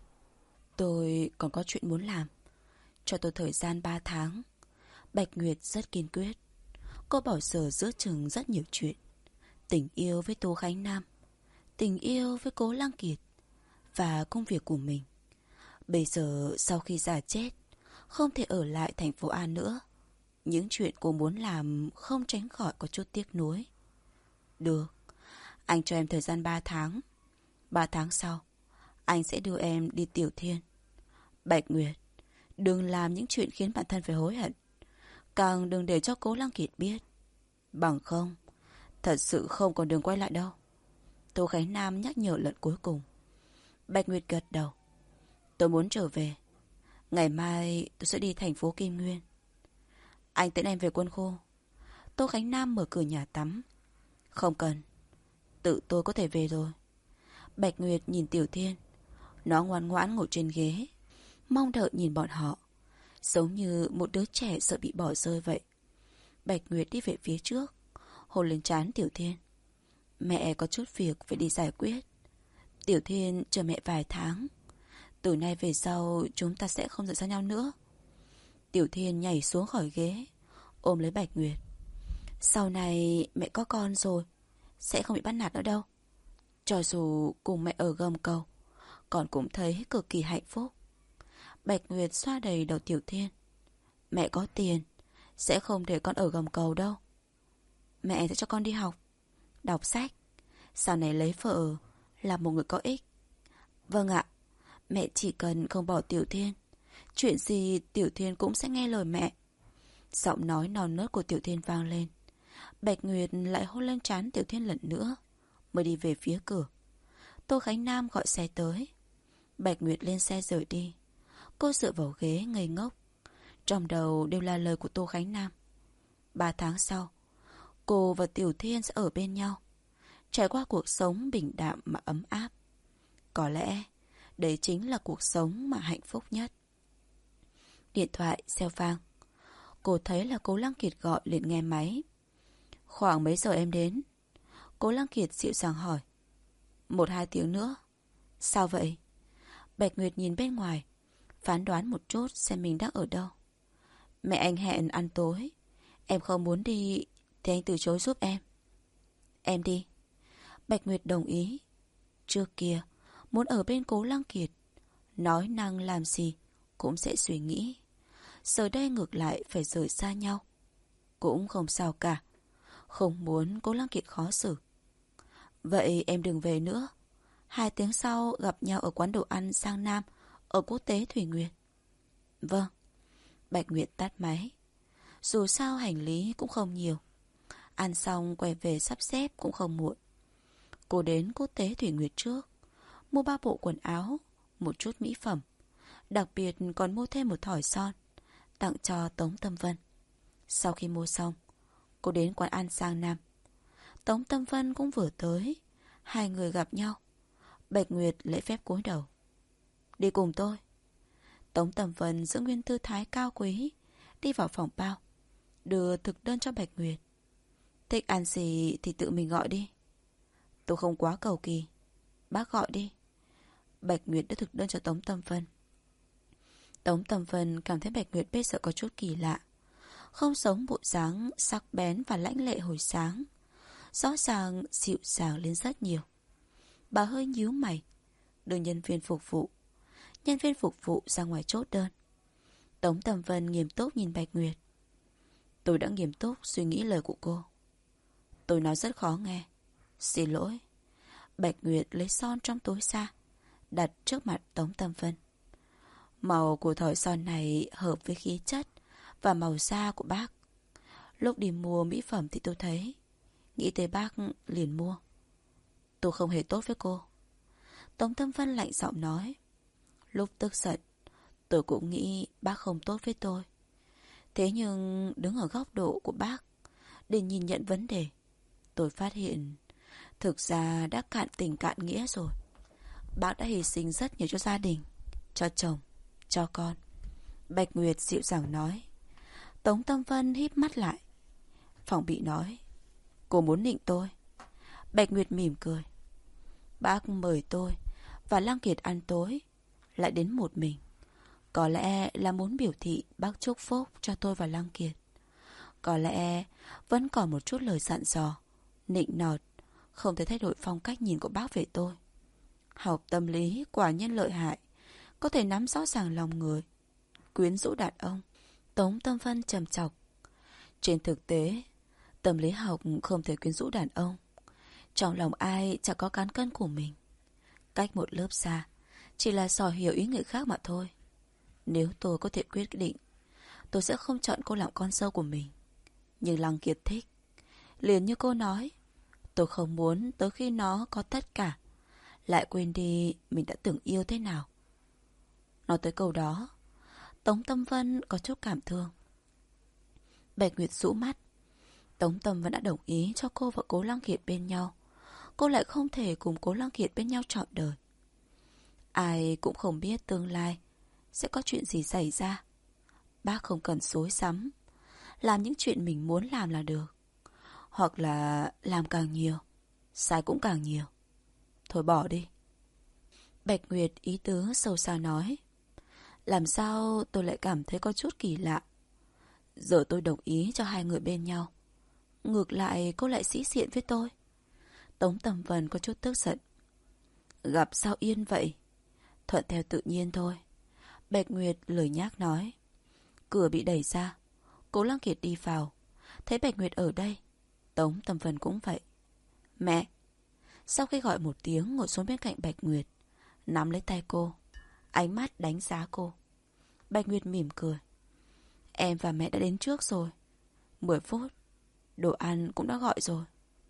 Tôi còn có chuyện muốn làm. Cho tôi thời gian 3 tháng. Bạch Nguyệt rất kiên quyết. Cô bỏ giờ giữa chừng rất nhiều chuyện. Tình yêu với Tô Khánh Nam, tình yêu với Cố Lăng Kiệt và công việc của mình. Bây giờ sau khi già chết, không thể ở lại thành phố A nữa. Những chuyện cô muốn làm không tránh khỏi có chút tiếc nuối. Được, anh cho em thời gian 3 tháng. 3 tháng sau, anh sẽ đưa em đi Tiểu Thiên. Bạch Nguyệt, đừng làm những chuyện khiến bản thân phải hối hận. Càng đừng để cho Cố Lăng Kiệt biết. Bằng không, thật sự không còn đường quay lại đâu. Tô Khánh Nam nhắc nhở lần cuối cùng. Bạch Nguyệt gật đầu. Tôi muốn trở về. Ngày mai tôi sẽ đi thành phố Kim Nguyên. Anh tiễn em về quân khu. Tô Khánh Nam mở cửa nhà tắm. Không cần, tự tôi có thể về rồi. Bạch Nguyệt nhìn Tiểu Thiên. Nó ngoan ngoãn ngồi trên ghế, mong đợi nhìn bọn họ, giống như một đứa trẻ sợ bị bỏ rơi vậy. Bạch Nguyệt đi về phía trước, hôn lên trán Tiểu Thiên. Mẹ có chút việc phải đi giải quyết. Tiểu Thiên chờ mẹ vài tháng. Từ nay về sau chúng ta sẽ không rời xa nhau nữa. Tiểu Thiên nhảy xuống khỏi ghế, ôm lấy Bạch Nguyệt. Sau này mẹ có con rồi, sẽ không bị bắt nạt nữa đâu. Cho dù cùng mẹ ở gầm cầu, con cũng thấy cực kỳ hạnh phúc. Bạch Nguyệt xoa đầy đầu Tiểu Thiên. Mẹ có tiền, sẽ không để con ở gầm cầu đâu. Mẹ sẽ cho con đi học, đọc sách, sau này lấy vợ, là một người có ích. Vâng ạ, mẹ chỉ cần không bỏ Tiểu Thiên, chuyện gì Tiểu Thiên cũng sẽ nghe lời mẹ. Giọng nói non nớt của Tiểu Thiên vang lên. Bạch Nguyệt lại hôn lên trán Tiểu Thiên lần nữa, mới đi về phía cửa. Tô Khánh Nam gọi xe tới. Bạch Nguyệt lên xe rời đi. Cô dựa vào ghế ngây ngốc. Trong đầu đều là lời của Tô Khánh Nam. 3 tháng sau, cô và Tiểu Thiên sẽ ở bên nhau, trải qua cuộc sống bình đạm mà ấm áp. Có lẽ đấy chính là cuộc sống mà hạnh phúc nhất. Điện thoại reo vang. Cô thấy là Cố Lăng Kiệt gọi, liền nghe máy. Khoảng mấy giờ em đến? Cố Lăng Kiệt dịu dàng hỏi. 1-2 tiếng nữa. Sao vậy? Bạch Nguyệt nhìn bên ngoài, phán đoán một chút xem mình đang ở đâu. Mẹ anh hẹn ăn tối, em không muốn đi thì anh từ chối giúp em. Em đi. Bạch Nguyệt đồng ý. Trước kia muốn ở bên Cố Lăng Kiệt, nói năng làm gì cũng sẽ suy nghĩ. Giờ đây ngược lại phải rời xa nhau, cũng không sao cả. Không muốn Cố Lăng Kiệt khó xử. Vậy em đừng về nữa. 2 tiếng sau gặp nhau ở quán đồ ăn Sang Nam ở Quốc tế Thủy Nguyệt. Vâng. Bạch Nguyệt tắt máy. Dù sao hành lý cũng không nhiều, ăn xong quay về sắp xếp cũng không muộn. Cô đến Quốc tế Thủy Nguyệt trước, mua 3 bộ quần áo, một chút mỹ phẩm, đặc biệt còn mua thêm một thỏi son tặng cho Tống Tâm Vân. Sau khi mua xong, cô đến quán ăn Sang Nam. Tống Tâm Vân cũng vừa tới. Hai người gặp nhau. Bạch Nguyệt lễ phép cúi đầu. Đi cùng tôi. Tống Tâm Vân giữ nguyên tư thái cao quý, đi vào phòng bao, đưa thực đơn cho Bạch Nguyệt. Thích ăn gì thì tự mình gọi đi. Tôi không quá cầu kỳ, bác gọi đi. Bạch Nguyệt đã thực đơn cho Tống Tâm Vân. Tống Tâm Vân cảm thấy Bạch Nguyệt bây giờ có chút kỳ lạ, không giống bộ dáng sắc bén và lãnh lệ hồi sáng, rõ ràng dịu dàng lên rất nhiều. Bà hơi nhíu mày, đưa nhân viên phục vụ. Nhân viên phục vụ ra ngoài chốt đơn. Tống Tâm Vân nghiêm túc nhìn Bạch Nguyệt. Tôi đã nghiêm túc suy nghĩ lời của cô. Tôi nói rất khó nghe, xin lỗi. Bạch Nguyệt lấy son trong túi ra, đặt trước mặt Tống Tâm Vân. Màu của thỏi son này hợp với khí chất và màu da của bác. Lúc đi mua mỹ phẩm thì tôi thấy, nghĩ tới bác liền mua. Tôi không hề tốt với cô. Tống Tâm Vân lạnh giọng nói. Lúc tức giận, tôi cũng nghĩ bác không tốt với tôi. Thế nhưng đứng ở góc độ của bác để nhìn nhận vấn đề, tôi phát hiện thực ra đã cạn tình cạn nghĩa rồi. Bác đã hy sinh rất nhiều cho gia đình, cho chồng, cho con. Bạch Nguyệt dịu dàng nói. Tống Tâm Vân híp mắt lại. Phòng bị nói, cô muốn nịnh tôi. Bạch Nguyệt mỉm cười. Bác mời tôi và Lăng Kiệt ăn tối, lại đến một mình. Có lẽ là muốn biểu thị bác chúc phúc cho tôi và Lăng Kiệt. Có lẽ vẫn còn một chút lời dặn dò, nịnh nọt, không thể thay đổi phong cách nhìn của bác về tôi. Học tâm lý quả nhân lợi hại, có thể nắm rõ ràng lòng người, quyến rũ đàn ông. Tống Tâm Vân trầm trọc. Trên thực tế, tâm lý học không thể quyến rũ đàn ông. Trong lòng ai chẳng có cán cân của mình. Cách một lớp xa, chỉ là dò hiểu ý người khác mà thôi. Nếu tôi có thể quyết định, tôi sẽ không chọn cô làm con dâu của mình. Nhưng Lăng Kiệt thích. Liền như cô nói, tôi không muốn tới khi nó có tất cả lại quên đi mình đã từng yêu thế nào. Nói tới câu đó, Tống Tâm Vân có chút cảm thương. Bạch Nguyệt rũ mắt. Tống Tâm Vân đã đồng ý cho cô và Cố Lăng Kiệt bên nhau. Cô lại không thể cùng Cố Lăng Kiệt bên nhau trọn đời. Ai cũng không biết tương lai sẽ có chuyện gì xảy ra. Bác không cần xối xắm, làm những chuyện mình muốn làm là được. Hoặc là làm càng nhiều, sai cũng càng nhiều. Thôi bỏ đi. Bạch Nguyệt ý tứ sâu xa nói. Làm sao tôi lại cảm thấy có chút kỳ lạ. Giờ tôi đồng ý cho hai người bên nhau, ngược lại cô lại sĩ diện với tôi. Tống Tâm Vân có chút tức giận. Gặp sao yên vậy? Thuận theo tự nhiên thôi. Bạch Nguyệt lười nhác nói. Cửa bị đẩy ra, Cố Lăng Kiệt đi vào. Thấy Bạch Nguyệt ở đây, Tống Tâm Vân cũng vậy. Mẹ! Sau khi gọi một tiếng, ngồi xuống bên cạnh Bạch Nguyệt, nắm lấy tay cô, ánh mắt đánh giá cô. Bạch Nguyệt mỉm cười. Em và mẹ đã đến trước rồi. 10 phút. Đồ ăn cũng đã gọi rồi.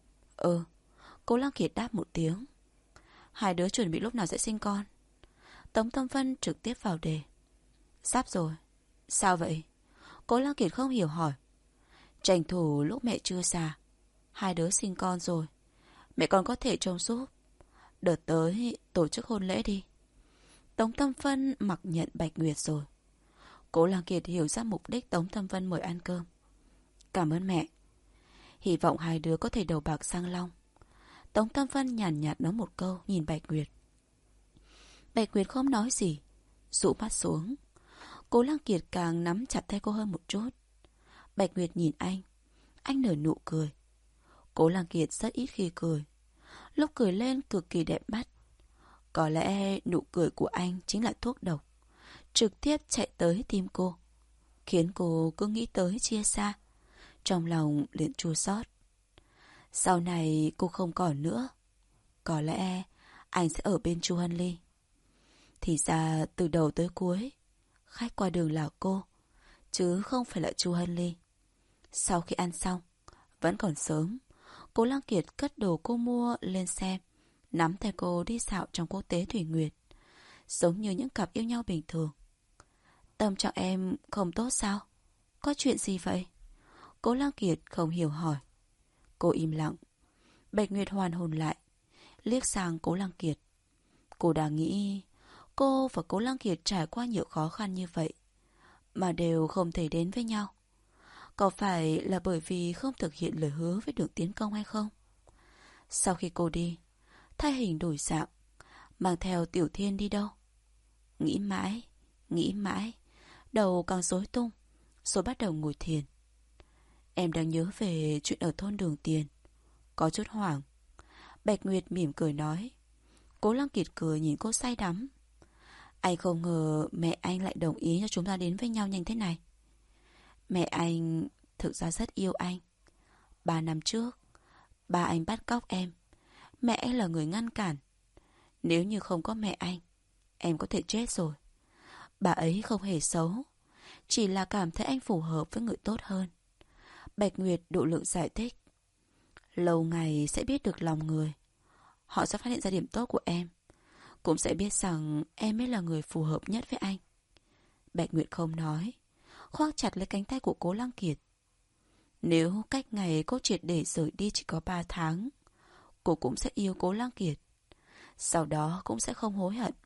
Cố Lăng Kiệt đáp một tiếng. Hai đứa chuẩn bị lúc nào sẽ sinh con? Tống Tâm Vân trực tiếp vào đề. Sắp rồi. Sao vậy? Cố Lăng Kiệt không hiểu hỏi. Tranh thủ lúc mẹ chưa già, hai đứa sinh con rồi, mẹ còn có thể trông giúp. Đợt tới tổ chức hôn lễ đi. Tống Tâm Vân mặc nhận Bạch Nguyệt rồi. Cố Lăng Kiệt hiểu ra mục đích Tống Tâm Vân mời ăn cơm. Cảm ơn mẹ. Hy vọng hai đứa có thể đầu bạc sang long. Tống Tâm Vân nhàn nhạt nói một câu, nhìn Bạch Nguyệt. Bạch Nguyệt không nói gì, rũ mắt xuống. Cố Lăng Kiệt càng nắm chặt tay cô hơn một chút. Bạch Nguyệt nhìn anh nở nụ cười. Cố Lăng Kiệt rất ít khi cười. Lúc cười lên cực kỳ đẹp mắt. Có lẽ nụ cười của anh chính là thuốc độc, trực tiếp chạy tới tim cô, khiến cô cứ nghĩ tới chia xa. Trong lòng liền chua xót. Sau này cô không còn nữa, có lẽ anh sẽ ở bên Chu Hân Ly. Thì ra từ đầu tới cuối, khách qua đường là cô, chứ không phải là Chu Hân Ly. Sau khi ăn xong, vẫn còn sớm, Cố Lăng Kiệt cất đồ cô mua lên xe, nắm tay cô đi dạo trong quốc tế Thủy Nguyệt, giống như những cặp yêu nhau bình thường. Tâm trạng em không tốt sao? Có chuyện gì vậy? Cố Lăng Kiệt không hiểu hỏi. Cô im lặng. Bạch Nguyệt hoàn hồn lại, liếc sang Cố Lăng Kiệt. Cô đang nghĩ cô và Cố Lăng Kiệt trải qua nhiều khó khăn như vậy mà đều không thể đến với nhau. Có phải là bởi vì không thực hiện lời hứa với Đường Tiến Công hay không? Sau khi cô đi, thay hình đổi dạng, mang theo Tiểu Thiên đi đâu? Nghĩ mãi, đầu càng rối tung, rồi bắt đầu ngồi thiền. Em đang nhớ về chuyện ở thôn Đường Tiền, có chút hoảng. Bạch Nguyệt mỉm cười nói. Cố Lăng Kiệt cười nhìn cô say đắm. Anh không ngờ mẹ anh lại đồng ý cho chúng ta đến với nhau nhanh thế này. Mẹ anh thực ra rất yêu anh. 3 năm trước, ba anh bắt cóc em. Mẹ anh là người ngăn cản. Nếu như không có mẹ anh, em có thể chết rồi. Bà ấy không hề xấu, chỉ là cảm thấy anh phù hợp với người tốt hơn. Bạch Nguyệt độ lượng giải thích. Lâu ngày sẽ biết được lòng người. Họ sẽ phát hiện ra điểm tốt của em, cũng sẽ biết rằng em mới là người phù hợp nhất với anh. Bạch Nguyệt không nói. khoác chặt lấy cánh tay của Cố Lăng Kiệt. Nếu cách ngày cô triệt để rời đi chỉ có 3 tháng, cô cũng sẽ yêu Cố Lăng Kiệt. Sau đó cũng sẽ không hối hận.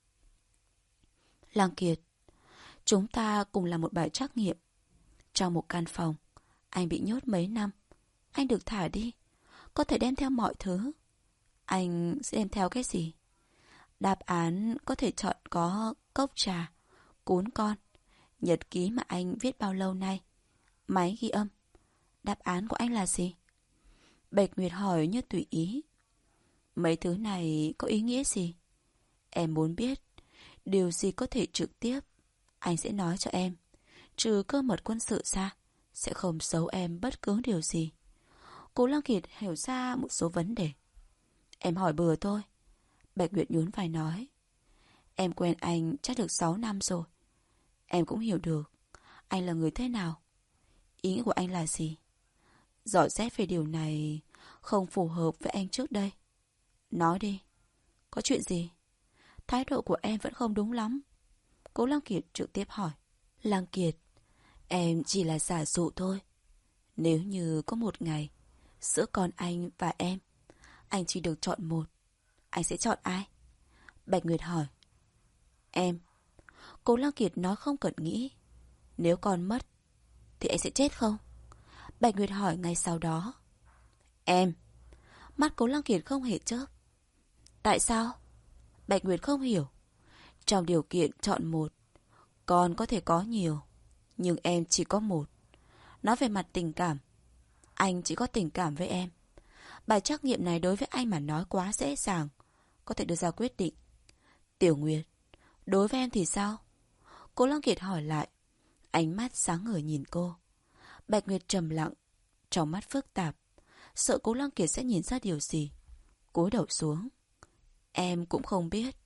Lăng Kiệt, chúng ta cùng làm một bài trắc nghiệm. Trong một căn phòng, anh bị nhốt mấy năm. Anh được thả đi, có thể đem theo mọi thứ. Anh sẽ đem theo cái gì? Đáp án có thể chọn có cốc trà, cún con, nhật ký mà anh viết bao lâu nay, máy ghi âm. Đáp án của anh là gì? Bạch Nguyệt hỏi như tùy ý. Mấy thứ này có ý nghĩa gì? Em muốn biết. Điều gì có thể trực tiếp, anh sẽ nói cho em. Trừ cơ mật quân sự ra, sẽ không giấu em bất cứ điều gì. Cố Lăng Kiệt hiểu ra một số vấn đề. Em hỏi bừa thôi. Bạch Nguyệt nhún vai nói. Em quen anh chắc được 6 năm rồi. Em cũng hiểu được anh là người thế nào. Ý nghĩa của anh là gì? Dò xét về điều này không phù hợp với anh trước đây. Nói đi. Có chuyện gì? Thái độ của em vẫn không đúng lắm. Cố Lăng Kiệt trực tiếp hỏi. Lăng Kiệt, em chỉ là giả dụ thôi. Nếu như có một ngày giữa con anh và em, anh chỉ được chọn một, anh sẽ chọn ai? Bạch Nguyệt hỏi. Em. Cố Lăng Kiệt nói không cần nghĩ. Nếu con mất thì anh sẽ chết không? Bạch Nguyệt hỏi ngay sau đó. Em. Mắt Cố Lăng Kiệt không hề chớp. Tại sao? Bạch Nguyệt không hiểu. Trong điều kiện chọn một, con có thể có nhiều, nhưng em chỉ có một. Nói về mặt tình cảm, anh chỉ có tình cảm với em. Bài trắc nghiệm này đối với anh mà nói quá dễ dàng, có thể đưa ra quyết định. Tiểu Nguyệt, đối với em thì sao? Cố Lăng Kiệt hỏi lại. Ánh mắt sáng ngời nhìn cô. Bạch Nguyệt trầm lặng, trong mắt phức tạp, sợ Cố Lăng Kiệt sẽ nhìn ra điều gì. Cúi đầu xuống. Em cũng không biết.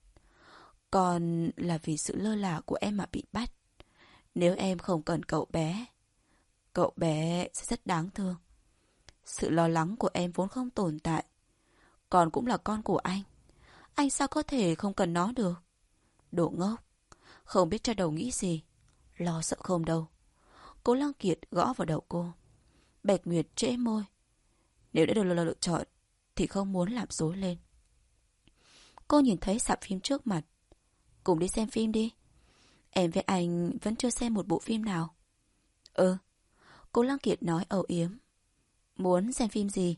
Còn là vì sự lơ là của em mà bị bắt. Nếu em không cần cậu bé sẽ rất đáng thương. Sự lo lắng của em vốn không tồn tại. Con cũng là con của anh sao có thể không cần nó được? Đồ ngốc, không biết cho đầu nghĩ gì. Lo sợ không đâu. Cố Lăng Kiệt gõ vào đầu cô. Bạch Nguyệt trễ môi. Nếu đã được lựa chọn thì không muốn làm rối lên. Cô nhìn thấy sạp phim trước mặt. Cùng đi xem phim đi. Em với anh vẫn chưa xem một bộ phim nào. Cố Lăng Kiệt nói âu yếm. Muốn xem phim gì?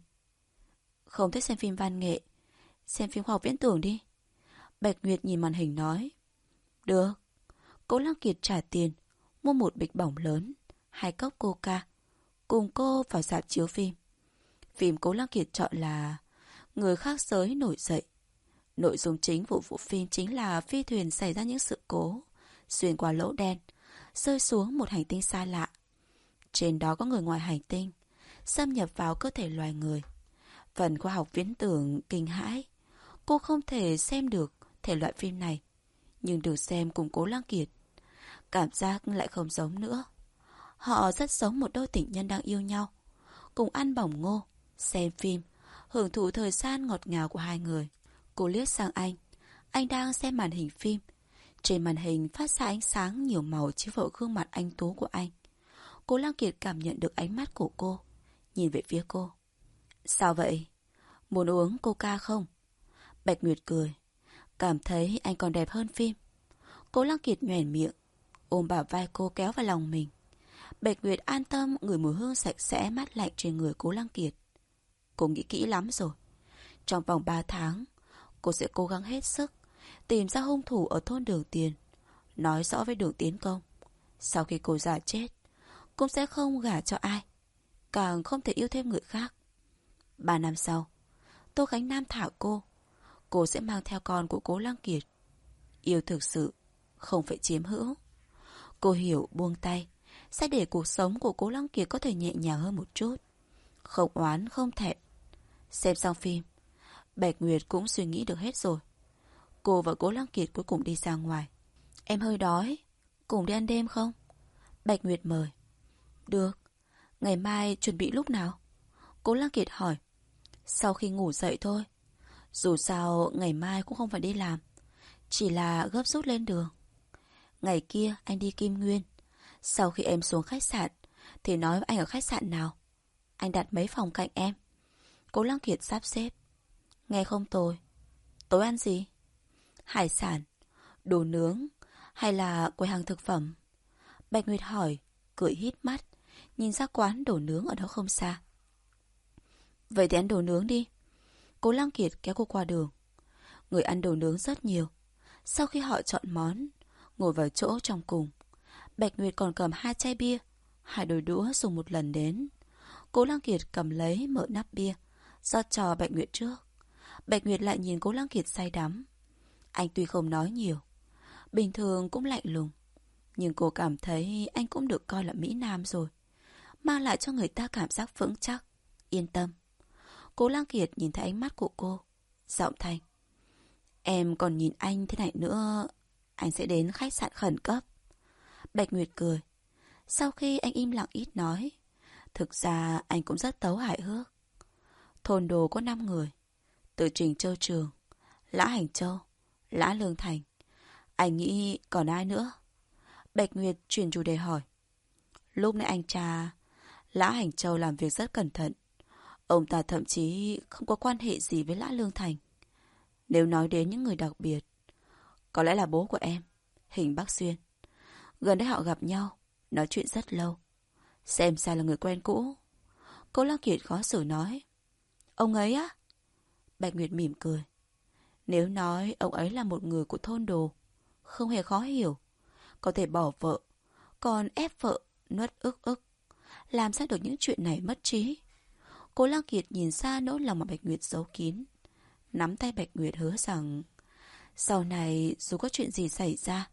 Không thích xem phim văn nghệ. Xem phim khoa học viễn tưởng đi. Bạch Nguyệt nhìn màn hình nói. Được. Cố Lăng Kiệt trả tiền, mua một bịch bỏng lớn, 2 cốc coca, cùng cô vào rạp chiếu phim. Phim Cố Lăng Kiệt chọn là Người khác giới nổi dậy. Nội dung chính của bộ phim chính là phi thuyền xảy ra những sự cố, xuyên qua lỗ đen, rơi xuống một hành tinh xa lạ. Trên đó có người ngoài hành tinh, xâm nhập vào cơ thể loài người. Phần khoa học viễn tưởng kinh hãi. Cô không thể xem được thể loại phim này, nhưng được xem cùng Cố Lăng Kiệt. Cảm giác lại không giống nữa. Họ rất giống một đôi tình nhân đang yêu nhau, cùng ăn bỏng ngô, xem phim, hưởng thụ thời gian ngọt ngào của hai người. Cô liếc sang anh đang xem màn hình phim. Trên màn hình phát ra ánh sáng nhiều màu chiếu vào gương mặt anh tú của anh. Cố Lăng Kiệt cảm nhận được ánh mắt của cô, nhìn về phía cô. Sao vậy? Muốn uống coca không? Bạch Nguyệt cười. Cảm thấy anh còn đẹp hơn phim. Cố Lăng Kiệt nhoẻn miệng, ôm bả vai cô kéo vào lòng mình. Bạch Nguyệt an tâm ngửi mùi hương sạch sẽ mát lạnh trên người Cố Lăng Kiệt. Cô nghĩ kỹ lắm rồi. Trong vòng 3 tháng, cô sẽ cố gắng hết sức tìm ra hung thủ ở thôn Đường Tiền, nói rõ với Đường Tiến Công. Sau khi cô già chết, cô sẽ không gả cho ai, càng không thể yêu thêm người khác. 3 năm sau, Tô Khánh Nam thả cô sẽ mang theo con của Cố Lăng Kiệt. Yêu thực sự, không phải chiếm hữu. Cô hiểu buông tay sẽ để cuộc sống của Cố Lăng Kiệt có thể nhẹ nhàng hơn một chút. Không oán không thẹn. Xem xong phim, Bạch Nguyệt cũng suy nghĩ được hết rồi. Cô và Cố Lăng Kiệt cuối cùng đi ra ngoài. Em hơi đói, cùng đi ăn đêm không? Bạch Nguyệt mời. Được. Ngày mai chuẩn bị lúc nào? Cố Lăng Kiệt hỏi. Sau khi ngủ dậy thôi. Dù sao ngày mai cũng không phải đi làm, chỉ là gấp rút lên đường. Ngày kia anh đi Kim Nguyên, Sau khi em xuống khách sạn thì nói với anh ở khách sạn nào. Anh đặt mấy phòng cạnh em. Cố Lăng Kiệt sắp xếp. Nghe không tồi. Tối ăn gì? Hải sản, đồ nướng hay là quầy hàng thực phẩm? Bạch Nguyệt hỏi, cười híp mắt, nhìn ra quán đồ nướng ở đó không xa. Vậy thì ăn đồ nướng đi. Cố Lăng Kiệt kéo cô qua đường. Người ăn đồ nướng rất nhiều. Sau khi họ chọn món, ngồi vào chỗ trong cùng, Bạch Nguyệt còn cầm 2 chai bia, 2 đôi đũa dùng một lần đến. Cố Lăng Kiệt cầm lấy mở nắp bia, rót cho Bạch Nguyệt trước. Bạch Nguyệt lại nhìn Cố Lăng Kiệt say đắm. Anh tuy không nói nhiều, bình thường cũng lạnh lùng, nhưng cô cảm thấy anh cũng được coi là Mỹ Nam rồi, mang lại cho người ta cảm giác vững chắc, yên tâm. Cố Lăng Kiệt nhìn thấy ánh mắt của cô, giọng thanh: Em còn nhìn anh thế này nữa, anh sẽ đến khách sạn khẩn cấp. Bạch Nguyệt cười. Sau khi anh im lặng ít nói, thực ra anh cũng rất tấu hài hước. Thôn Đồ có 5 người, từ Trình Châu Trường, Lã Hành Châu, Lã Lương Thành. Anh nghĩ còn ai nữa? Bạch Nguyệt chuyển chủ đề hỏi. Lúc nãy anh tra, Lã Hành Châu làm việc rất cẩn thận. Ông ta thậm chí không có quan hệ gì với Lã Lương Thành. Nếu nói đến những người đặc biệt, có lẽ là bố của em, Hình Bắc Xuyên. Gần đây họ gặp nhau, nói chuyện rất lâu. Xem ra là người quen cũ. Cố Lăng Kiệt khó xử nói. Ông ấy á? Bạch Nguyệt mỉm cười. Nếu nói ông ấy là một người của thôn Đồ, không hề khó hiểu. Có thể bỏ vợ, còn ép vợ nuốt ức, làm sao được những chuyện này mất trí. Cố Lăng Kiệt nhìn xa nỗi lòng mà Bạch Nguyệt giấu kín, nắm tay Bạch Nguyệt hứa rằng sau này dù có chuyện gì xảy ra,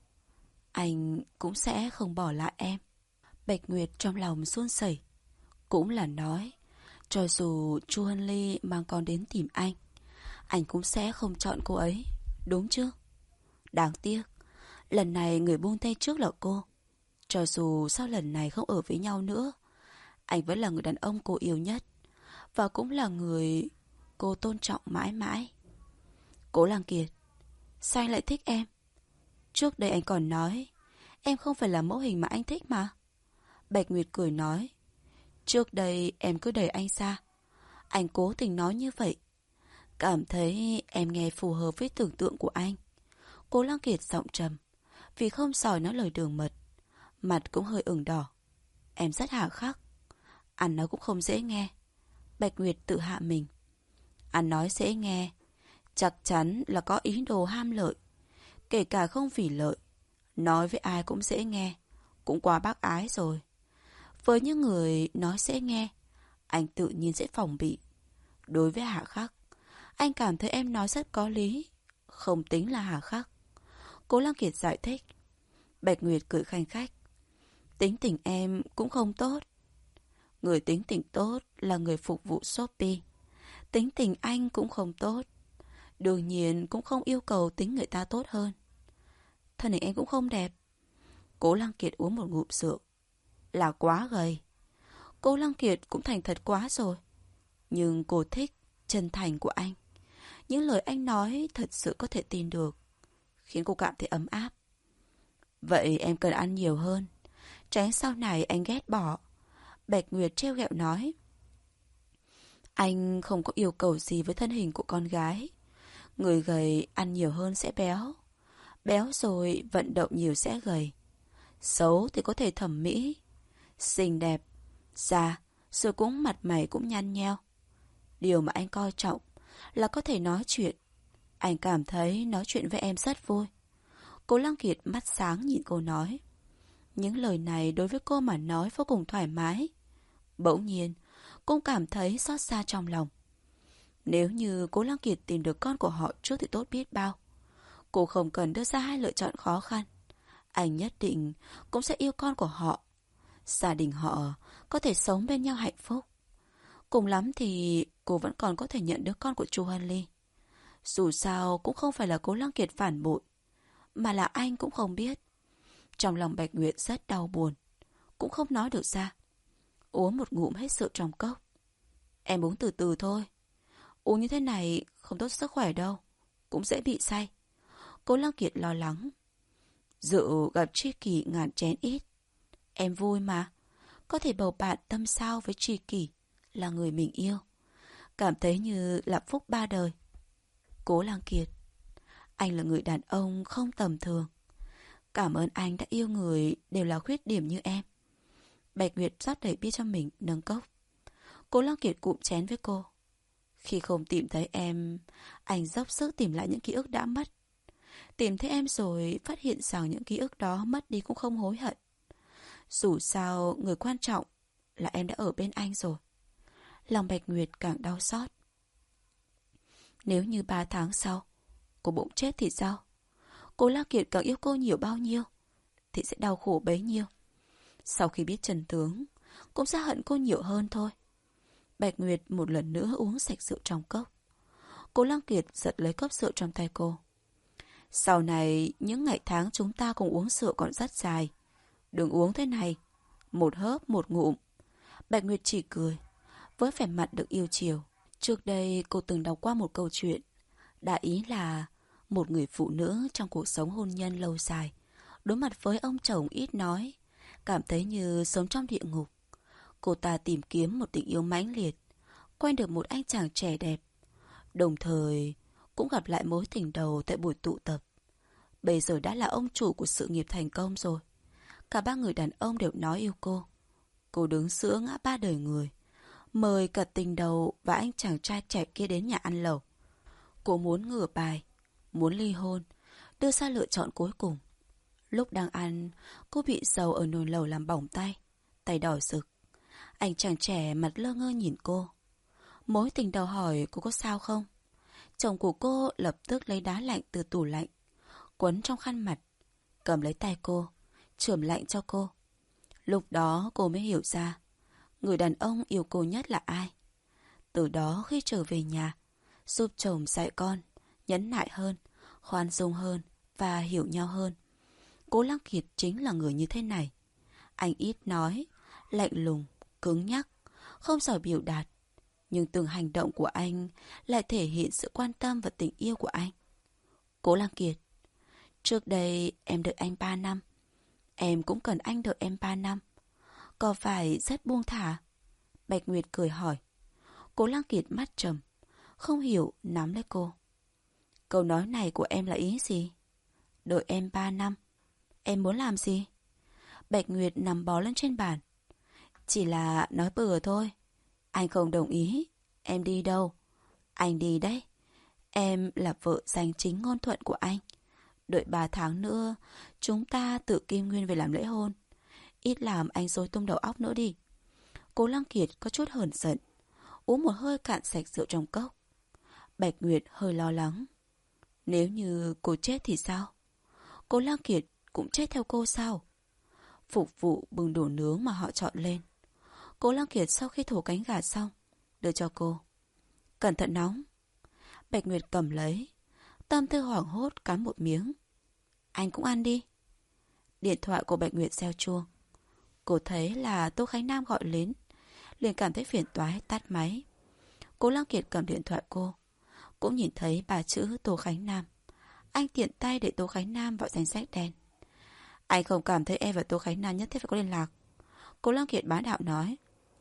anh cũng sẽ không bỏ lại em. Bạch Nguyệt trong lòng run rẩy, cũng là nói, cho dù Chu Hân Ly mang con đến tìm anh cũng sẽ không chọn cô ấy, đúng chứ? Đáng tiếc, lần này người buông tay trước là cô. Cho dù sau lần này không ở với nhau nữa, anh vẫn là người đàn ông cô yêu nhất, và cũng là người cô tôn trọng mãi mãi. Cố Lăng Kiệt, sao anh lại thích em? Trước đây anh còn nói em không phải là mẫu hình mà anh thích mà. Bạch Nguyệt cười nói, trước đây em cứ đẩy anh ra, anh cố tình nói như vậy, cảm thấy em nghe phù hợp với tưởng tượng của anh. Cố Lăng Kiệt giọng trầm, vì không sỏi nói lời đường mật, mặt cũng hơi ửng đỏ. Em rất hà khắc, anh nói cũng không dễ nghe. Bạch Nguyệt tự hạ mình. Anh nói dễ nghe, chắc chắn là có ý đồ ham lợi, kể cả không vì lợi. Nói với ai cũng dễ nghe, cũng quá bác ái rồi. Với những người nói dễ nghe, anh tự nhiên sẽ phòng bị. Đối với hà khắc, anh cảm thấy em nói rất có lý, không tính là hà khắc. Cố Lăng Kiệt giải thích. Bạch Nguyệt cười khanh khách. Tính tình em cũng không tốt. Người tính tình tốt là người phục vụ Shopee. Tính tình anh cũng không tốt, đương nhiên cũng không yêu cầu tính người ta tốt hơn. Thân hình em cũng không đẹp. Cố Lăng Kiệt uống một ngụm rượu. Là quá gầy. Cố Lăng Kiệt cũng thành thật quá rồi. Nhưng cô thích chân thành của anh. Những lời anh nói thật sự có thể tin được, khiến cô cảm thấy ấm áp. Vậy em cần ăn nhiều hơn, tránh sau này anh ghét bỏ. Bạch Nguyệt trêu ghẹo nói. Anh không có yêu cầu gì với thân hình của con gái. Người gầy ăn nhiều hơn sẽ béo, béo rồi vận động nhiều sẽ gầy. Xấu thì có thể thẩm mỹ, xinh đẹp, già, rồi cũng mặt mày cũng nhăn nheo. Điều mà anh coi trọng là có thể nói chuyện. Anh cảm thấy nói chuyện với em rất vui. Cố Lăng Kiệt mắt sáng nhìn cô nói. Những lời này đối với cô mà nói vô cùng thoải mái. Bỗng nhiên, cô cảm thấy xót xa trong lòng. Nếu như Cố Lăng Kiệt tìm được con của họ trước thì tốt biết bao. Cô không cần đưa ra hai lựa chọn khó khăn. Anh nhất định cũng sẽ yêu con của họ. Gia đình họ có thể sống bên nhau hạnh phúc. Cùng lắm thì cô vẫn còn có thể nhận đứa con của Chu Hân Ly. Dù sao cũng không phải là Cố Lăng Kiệt phản bội, mà là anh cũng không biết. Trong lòng Bạch Nguyệt rất đau buồn, cũng không nói được ra. Uống một ngụm hết rượu trong cốc. Em uống từ từ thôi. Uống như thế này không tốt sức khỏe đâu, cũng dễ bị say. Cố Lăng Kiệt lo lắng. Rượu gặp tri kỷ ngàn chén ít. Em vui mà, có thể bầu bạn tâm sao với tri kỷ, là người mình yêu. Cảm thấy như là phúc ba đời. Cố Lang Kiệt, anh là người đàn ông không tầm thường. Cảm ơn anh đã yêu người đều là khuyết điểm như em. Bạch Nguyệt rót đầy bia cho mình, nâng cốc. Cố Lang Kiệt cụm chén với cô. Khi không tìm thấy em, anh dốc sức tìm lại những ký ức đã mất. Tìm thấy em rồi phát hiện rằng những ký ức đó mất đi cũng không hối hận. Dù sao, người quan trọng là em đã ở bên anh rồi. Lòng Bạch Nguyệt càng đau xót. Nếu như 3 tháng sau cô bỗng chết thì sao? Cô La Kiệt càng yêu cô nhiều bao nhiêu thì sẽ đau khổ bấy nhiêu. Sau khi biết chân tướng, cũng sẽ hận cô nhiều hơn thôi. Bạch Nguyệt một lần nữa uống sạch rượu trong cốc. Cô Lăng Kiệt giật lấy cốc rượu trong tay cô. Sau này, những ngày tháng chúng ta cùng uống rượu còn rất dài. Đừng uống thế này, một hớp một ngụm. Bạch Nguyệt chỉ cười, với vẻ mặt được yêu chiều. Trước đây cô từng đọc qua một câu chuyện. Đại ý là một người phụ nữ trong cuộc sống hôn nhân lâu dài, đối mặt với ông chồng ít nói, cảm thấy như sống trong địa ngục. Cô ta tìm kiếm một tình yêu mãnh liệt, quen được một anh chàng trẻ đẹp, đồng thời cũng gặp lại mối tình đầu tại buổi tụ tập. Bây giờ đã là ông chủ của sự nghiệp thành công rồi. Cả 3 người đàn ông đều nói yêu cô. Cô đứng giữa ngã ba đời người, mời cả tình đầu và anh chàng trai trẻ kia đến nhà ăn lẩu. Cô muốn ngửa bài, muốn ly hôn, đưa ra lựa chọn cuối cùng. Lúc đang ăn, cô bị dầu ở nồi lẩu làm bỏng tay, tay đỏ rực. Anh chàng trẻ mặt lơ ngơ nhìn cô. Mối tình đầu hỏi cô có sao không? Chồng của cô lập tức lấy đá lạnh từ tủ lạnh, quấn trong khăn mặt, cầm lấy tay cô, chườm lạnh cho cô. Lúc đó cô mới hiểu ra, người đàn ông yêu cô nhất là ai. Từ đó khi trở về nhà, giúp chồng dạy con, nhẫn nại hơn, khoan dung hơn và hiểu nhau hơn. Cố Lăng Kiệt chính là người như thế này. Anh ít nói, lạnh lùng, cứng nhắc, không giỏi biểu đạt. Nhưng từng hành động của anh lại thể hiện sự quan tâm và tình yêu của anh. Cố Lăng Kiệt, trước đây em đợi anh 3 năm. Em cũng cần anh đợi em 3 năm. Có phải rất buông thả? Bạch Nguyệt cười hỏi. Cố Lăng Kiệt mắt trầm, không hiểu nắm lấy cô. Câu nói này của em là ý gì? Đợi em 3 năm. Em muốn làm gì? Bạch Nguyệt nằm bò lên trên bàn. Chỉ là nói bừa thôi. Anh không đồng ý. Em đi đâu? Anh đi đấy. Em là vợ danh chính ngôn thuận của anh. Đợi 3 tháng nữa, chúng ta tự kim nguyên về làm lễ hôn. Ít làm anh rối tung đầu óc nữa đi. Cố Lăng Kiệt có chút hờn giận, uống một hơi cạn sạch rượu trong cốc. Bạch Nguyệt hơi lo lắng. Nếu như cô chết thì sao? Cố Lăng Kiệt cũng chết theo cô sao? Phục vụ bưng đồ nướng mà họ chọn lên. Cố Lăng Kiệt sau khi thổ cánh gà xong, đưa cho cô. Cẩn thận nóng. Bạch Nguyệt cầm lấy, tâm tư hoảng hốt cắn một miếng. Anh cũng ăn đi. Điện thoại của Bạch Nguyệt reo chuông. Cô thấy là Tô Khánh Nam gọi đến, liền cảm thấy phiền toái tắt máy. Cố Lăng Kiệt cầm điện thoại cô, cũng nhìn thấy 3 chữ Tô Khánh Nam. Anh tiện tay để Tô Khánh Nam vào danh sách đen. Anh không cảm thấy em và Tô Khánh Nam nhất thiết phải có liên lạc. Cố Lăng Kiệt bá đạo nói.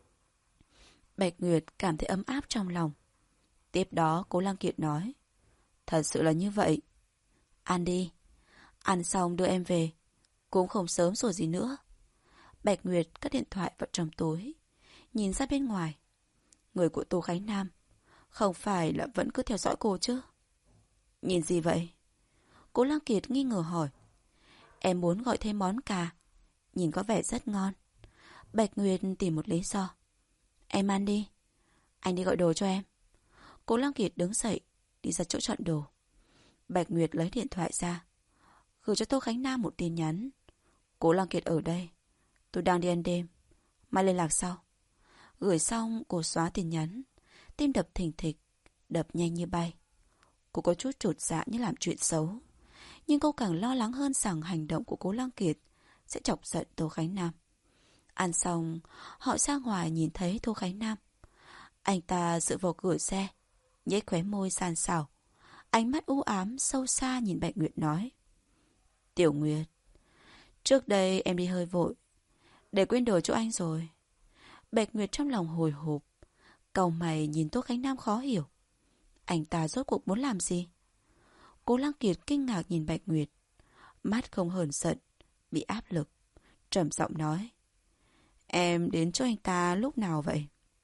Bạch Nguyệt cảm thấy ấm áp trong lòng. Tiếp đó Cố Lăng Kiệt nói. Thật sự là như vậy. Ăn đi. Ăn xong đưa em về. Cũng không sớm rồi gì nữa. Bạch Nguyệt cất điện thoại vào trong túi, nhìn ra bên ngoài. Người của Tô Khánh Nam không phải là vẫn cứ theo dõi cô chứ? Nhìn gì vậy? Cố Lăng Kiệt nghi ngờ hỏi. Em muốn gọi thêm món cà, nhìn có vẻ rất ngon. Bạch Nguyệt tìm một lý do. Em ăn đi. Anh đi gọi đồ cho em. Cố Lăng Kiệt đứng dậy, đi ra chỗ chọn đồ. Bạch Nguyệt lấy điện thoại ra, gửi cho Tô Khánh Nam một tin nhắn. Cố Lăng Kiệt ở đây, tôi đang đi ăn đêm, mai liên lạc sau. Gửi xong cô xóa tin nhắn. Tim đập thình thịch, đập nhanh như bay. Cô có chút chột dạ như làm chuyện xấu, nhưng cô càng lo lắng hơn rằng hành động của Cố Lăng Kiệt sẽ chọc giận Tô Khánh Nam. Ăn xong, họ ra ngoài nhìn thấy Tô Khánh Nam. Anh ta dựa vào cửa xe, nhếch khóe môi sàn sảo, ánh mắt u ám sâu xa nhìn Bạch Nguyệt nói. Tiểu Nguyệt, trước đây em đi hơi vội, Để quên đồ chỗ anh rồi. Bạch Nguyệt trong lòng hồi hộp, cau mày nhìn Tô Khánh Nam khó hiểu. Anh ta rốt cuộc muốn làm gì? Cố Lăng Kiệt kinh ngạc nhìn Bạch Nguyệt, mắt không hờn giận, bị áp lực, trầm giọng nói: Em đến chỗ anh ta lúc nào vậy?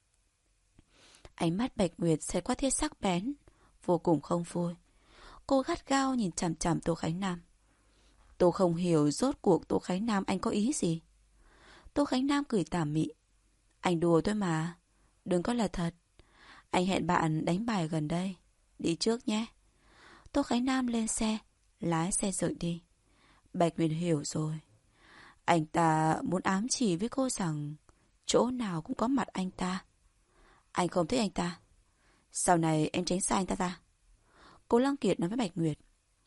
Ánh mắt Bạch Nguyệt xẹt qua tia sắc bén, vô cùng không vui. Cô gắt gao nhìn chằm chằm Tô Khánh Nam. Tôi không hiểu rốt cuộc Tô Khánh Nam anh có ý gì. Tô Khánh Nam cười tà mị. Anh đùa thôi mà, đừng có là thật. Anh hẹn bạn đánh bài gần đây. Đi trước nhé. Tô Khánh Nam lên xe, lái xe rời đi. Bạch Nguyệt hiểu rồi. Anh ta muốn ám chỉ với cô rằng chỗ nào cũng có mặt anh ta. Anh không thích anh ta. Sau này em tránh xa anh ta ra. Cố Lăng Kiệt nói với Bạch Nguyệt.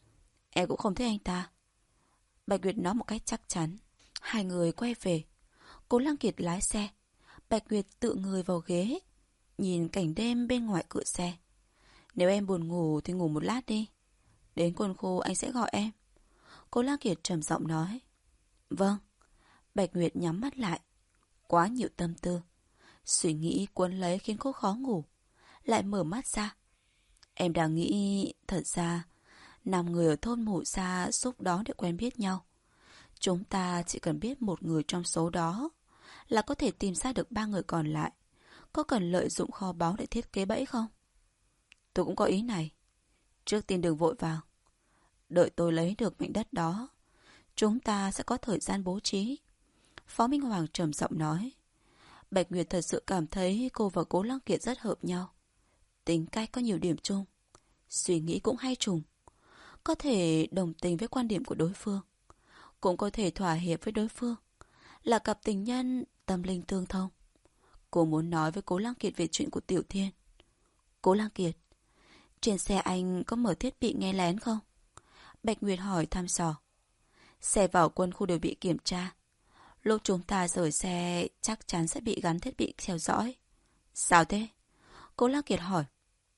Em cũng không thích anh ta. Bạch Nguyệt nói một cách chắc chắn. Hai người quay về. Cố Lăng Kiệt lái xe. Bạch Nguyệt tự người vào ghế, nhìn cảnh đêm bên ngoài cửa xe. Nếu em buồn ngủ thì ngủ một lát đi. Đến Quân Khu anh sẽ gọi em. Cố Lăng Kiệt trầm giọng nói. Vâng. Bạch Nguyệt nhắm mắt lại. Quá nhiều tâm tư. Suy nghĩ cuốn lấy khiến cô khó ngủ. Lại mở mắt ra. Em đang nghĩ, thật ra 5 người ở thôn Mộ Sa lúc đó để quen biết nhau. Chúng ta chỉ cần biết một người trong số đó là có thể tìm ra được 3 người còn lại. Có cần lợi dụng kho báu để thiết kế bẫy không? Tôi cũng có ý này. Trước tiên đừng vội vào. Đợi tôi lấy được mảnh đất đó, chúng ta sẽ có thời gian bố trí. Phó Minh Hoàng trầm giọng nói. Bạch Nguyệt thật sự cảm thấy cô và Cố Lăng Kiệt rất hợp nhau. Tính cách có nhiều điểm chung, suy nghĩ cũng hay trùng. Có thể đồng tình với quan điểm của đối phương, cũng có thể thỏa hiệp với đối phương. Là cặp tình nhân tâm linh tương thông. Cô muốn nói với Cố Lăng Kiệt về chuyện của Tiểu Thiên. Cố Lăng Kiệt, trên xe anh có mở thiết bị nghe lén không? Bạch Nguyệt hỏi thăm dò. Xe vào Quân Khu đều bị kiểm tra. Lúc chúng ta rời xe chắc chắn sẽ bị gắn thiết bị theo dõi. Sao thế? Cố Lăng Kiệt hỏi.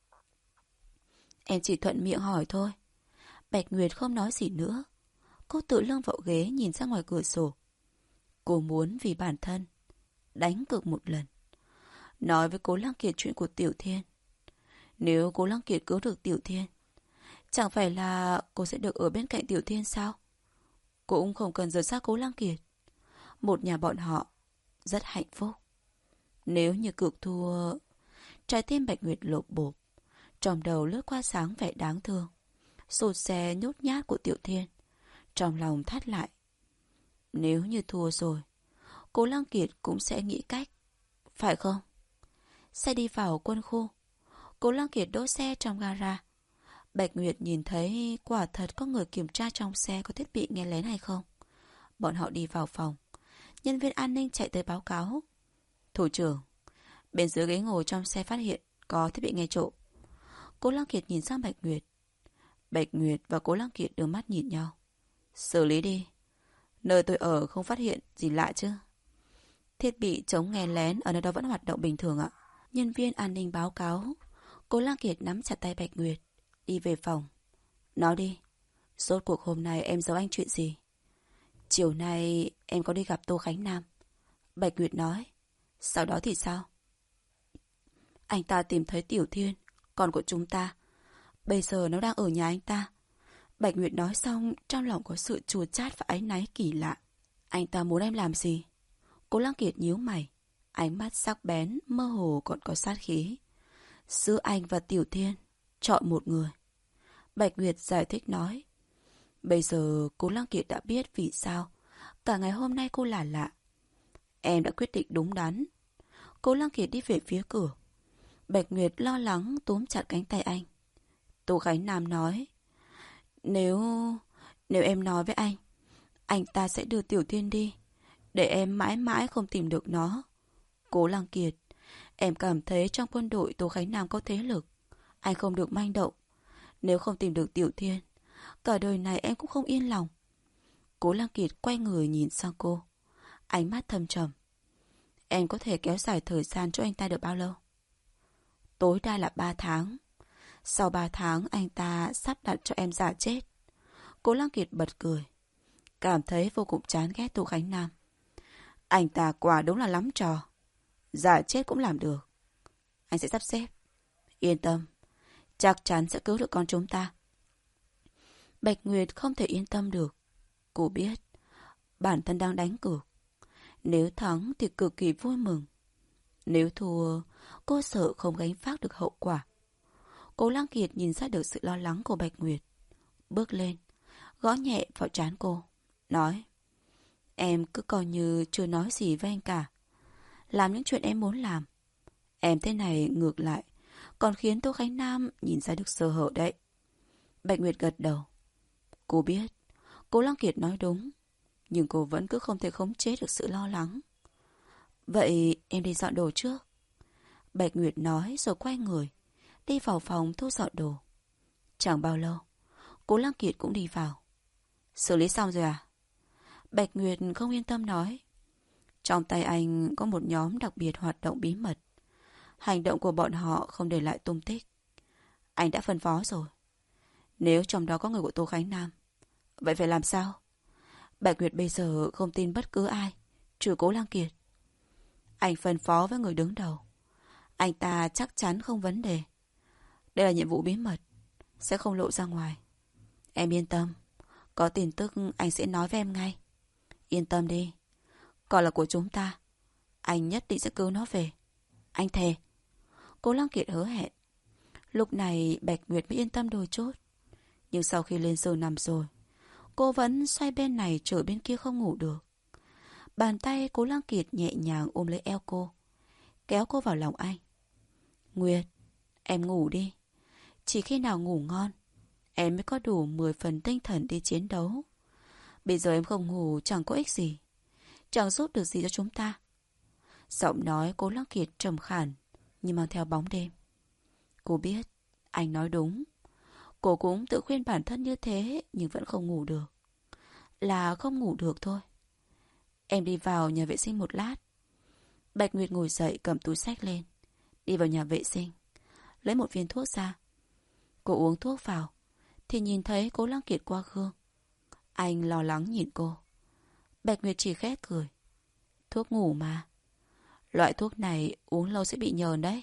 Em chỉ thuận miệng hỏi thôi. Bạch Nguyệt không nói gì nữa. Cô tự lưng vào ghế nhìn ra ngoài cửa sổ. Cô muốn vì bản thân đánh cược một lần. Nói với Cố Lăng Kiệt chuyện của Tiểu Thiên. Nếu Cố Lăng Kiệt cứu được Tiểu Thiên, chẳng phải là cô sẽ được ở bên cạnh Tiểu Thiên sao? Cũng không cần rời xa Cố Lăng Kiệt. Một nhà bọn họ rất hạnh phúc. Nếu như cược thua, trái tim Bạch Nguyệt lộp bộp. Trong đầu lướt qua sáng vẻ đáng thương. Sụt xe nhút nhát của Tiểu Thiên. Trong lòng thắt lại. Nếu như thua rồi, Cố Lăng Kiệt cũng sẽ nghĩ cách, phải không? Xe đi vào Quân Khu. Cố Lăng Kiệt đỗ xe trong gara. Bạch Nguyệt nhìn thấy quả thật có người kiểm tra trong xe có thiết bị nghe lén hay không. Bọn họ đi vào phòng. Nhân viên an ninh chạy tới báo cáo. Thủ trưởng, bên dưới ghế ngồi trong xe phát hiện có thiết bị nghe trộm. Cố Lăng Kiệt nhìn sang Bạch Nguyệt. Bạch Nguyệt và Cố Lăng Kiệt đưa mắt nhìn nhau. Xử lý đi. Nơi tôi ở không phát hiện gì lạ chứ? Thiết bị chống nghe lén ở nơi đó vẫn hoạt động bình thường ạ. Nhân viên an ninh báo cáo. Cố Lăng Kiệt nắm chặt tay Bạch Nguyệt, đi về phòng. Nói đi, rốt cuộc hôm nay em giấu anh chuyện gì? Chiều nay em có đi gặp Tô Khánh Nam. Bạch Nguyệt nói. Sau đó thì sao? Anh ta tìm thấy Tiểu Thiên, con của chúng ta. Bây giờ nó đang ở nhà anh ta. Bạch Nguyệt nói xong, trong lòng có sự chua chát và áy náy kỳ lạ. Anh ta muốn em làm gì? Cố Lăng Kiệt nhíu mày, ánh mắt sắc bén, mơ hồ còn có sát khí. Giữa anh và Tiểu Thiên, chọn một người. Bạch Nguyệt giải thích nói. Bây giờ Cố Lăng Kiệt đã biết vì sao cả ngày hôm nay cô là lạ. Em đã quyết định đúng đắn. Cố Lăng Kiệt đi về phía cửa. Bạch Nguyệt lo lắng túm chặt cánh tay anh. Tô Khánh Nam nói. Nếu em nói với anh ta sẽ đưa Tiểu Thiên đi, để em mãi mãi không tìm được nó. Cố Lăng Kiệt, em cảm thấy trong quân đội Tô Khánh Nam có thế lực. Anh không được manh động. Nếu không tìm được Tiểu Thiên, cả đời này em cũng không yên lòng. Cố Lăng Kiệt quay người nhìn sang cô, ánh mắt thâm trầm. Em có thể kéo dài thời gian cho anh ta được bao lâu? Tối đa là 3 tháng. Sau 3 tháng anh ta sắp đặt cho em giả chết. Cố Lăng Kiệt bật cười, cảm thấy vô cùng chán ghét Tô Khánh Nam. Anh ta quả đúng là lắm trò. Giả chết cũng làm được. Anh sẽ sắp xếp. Yên tâm. Chắc chắn sẽ cứu được con chúng ta. Bạch Nguyệt không thể yên tâm được. Cô biết bản thân đang đánh cược. Nếu thắng thì cực kỳ vui mừng. Nếu thua, cô sợ không gánh vác được hậu quả. Cố Lăng Kiệt nhìn ra được sự lo lắng của Bạch Nguyệt. Bước lên, gõ nhẹ vào trán cô. Nói, em cứ coi như chưa nói gì với anh cả. Làm những chuyện em muốn làm. Em thế này ngược lại, còn khiến Tô Khánh Nam nhìn ra được sơ hở đấy. Bạch Nguyệt gật đầu. Cô biết, Cố Lăng Kiệt nói đúng. Nhưng cô vẫn cứ không thể khống chế được sự lo lắng. Vậy em đi dọn đồ trước. Bạch Nguyệt nói rồi quay người, đi vào phòng thu dọn đồ. Chẳng bao lâu, Cố Lăng Kiệt cũng đi vào. Xử lý xong rồi à? Bạch Nguyệt không yên tâm nói. Trong tay anh có một nhóm đặc biệt hoạt động bí mật. Hành động của bọn họ không để lại tung tích. Anh đã phân phó rồi. Nếu trong đó có người của Tô Khánh Nam, vậy phải làm sao? Bạch Nguyệt bây giờ không tin bất cứ ai, trừ Cố Lăng Kiệt. Anh phân phó với người đứng đầu. Anh ta chắc chắn không vấn đề. Đây là nhiệm vụ bí mật, sẽ không lộ ra ngoài. Em yên tâm, có tin tức anh sẽ nói với em ngay. Yên tâm đi, còn là của chúng ta. Anh nhất định sẽ cứu nó về. Anh thề. Cố Lăng Kiệt hứa hẹn. Lúc này Bạch Nguyệt mới yên tâm đôi chút. Nhưng sau khi lên giường nằm rồi, cô vẫn xoay bên này trở bên kia không ngủ được. Bàn tay Cố Lăng Kiệt nhẹ nhàng ôm lấy eo cô, kéo cô vào lòng anh. Nguyệt, em ngủ đi. Chỉ khi nào ngủ ngon, em mới có đủ 10 phần tinh thần đi chiến đấu. Bây giờ em không ngủ chẳng có ích gì, chẳng giúp được gì cho chúng ta. Giọng nói Cố Lăng Kiệt trầm khàn, nhưng mang theo bóng đêm. Cô biết, anh nói đúng. Cô cũng tự khuyên bản thân như thế, nhưng vẫn không ngủ được. Là không ngủ được thôi. Em đi vào nhà vệ sinh một lát. Bạch Nguyệt ngồi dậy cầm túi xách lên, đi vào nhà vệ sinh, lấy một viên thuốc ra. Cô uống thuốc vào, thì nhìn thấy Cố Lăng Kiệt qua gương. Anh lo lắng nhìn cô. Bạch Nguyệt chỉ khẽ cười. Thuốc ngủ mà. Loại thuốc này uống lâu sẽ bị nhờn đấy.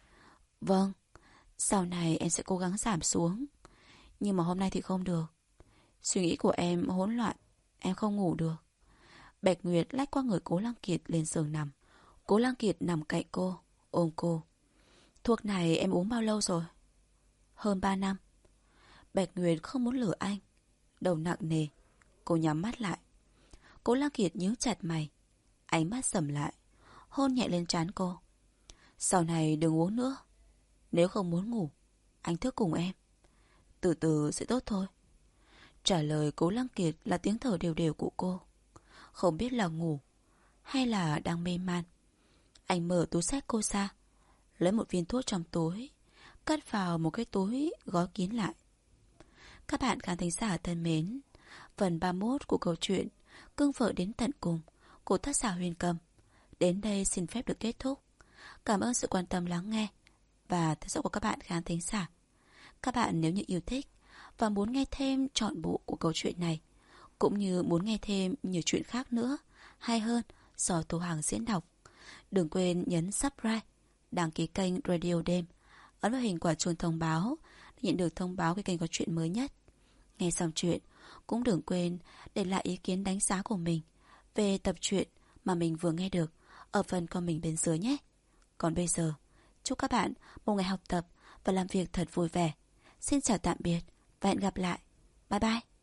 Vâng, sau này em sẽ cố gắng giảm xuống. Nhưng mà hôm nay thì không được. Suy nghĩ của em hỗn loạn, em không ngủ được. Bạch Nguyệt lách qua người Cố Lăng Kiệt lên giường nằm. Cố Lăng Kiệt nằm cạnh cô, ôm cô. Thuốc này em uống bao lâu rồi? Hơn 3 năm. Bạch Nguyệt không muốn lừa anh. Đầu nặng nề. Cô nhắm mắt lại. Cố Lăng Kiệt nhíu chặt mày. Ánh mắt sầm lại, hôn nhẹ lên trán cô. Sau này đừng uống nữa. Nếu không muốn ngủ, anh thức cùng em. Từ từ sẽ tốt thôi. Trả lời Cố Lăng Kiệt là tiếng thở đều đều của cô. Không biết là ngủ hay là đang mê man. Anh mở túi xách cô ra, lấy một viên thuốc trong túi, cất vào một cái túi gói kín lại. Các bạn khán thính giả thân mến, phần 31 của câu chuyện Cưng Vợ Đến Tận Cùng của tác giả Huyền Cầm đến đây xin phép được kết thúc. Cảm ơn sự quan tâm lắng nghe và theo dõi của các bạn khán thính giả. Các bạn nếu như yêu thích và muốn nghe thêm trọn bộ của câu chuyện này, cũng như muốn nghe thêm nhiều chuyện khác nữa hay hơn do Tô Hằng diễn đọc, đừng quên nhấn subscribe, đăng ký kênh Radio Đêm, ấn vào hình quả chuông thông báo để nhận được thông báo cái kênh có chuyện mới nhất. Nghe xong chuyện, cũng đừng quên để lại ý kiến đánh giá của mình về tập truyện mà mình vừa nghe được ở phần comment bên dưới nhé. Còn bây giờ, chúc các bạn một ngày học tập và làm việc thật vui vẻ. Xin chào tạm biệt và hẹn gặp lại. Bye bye.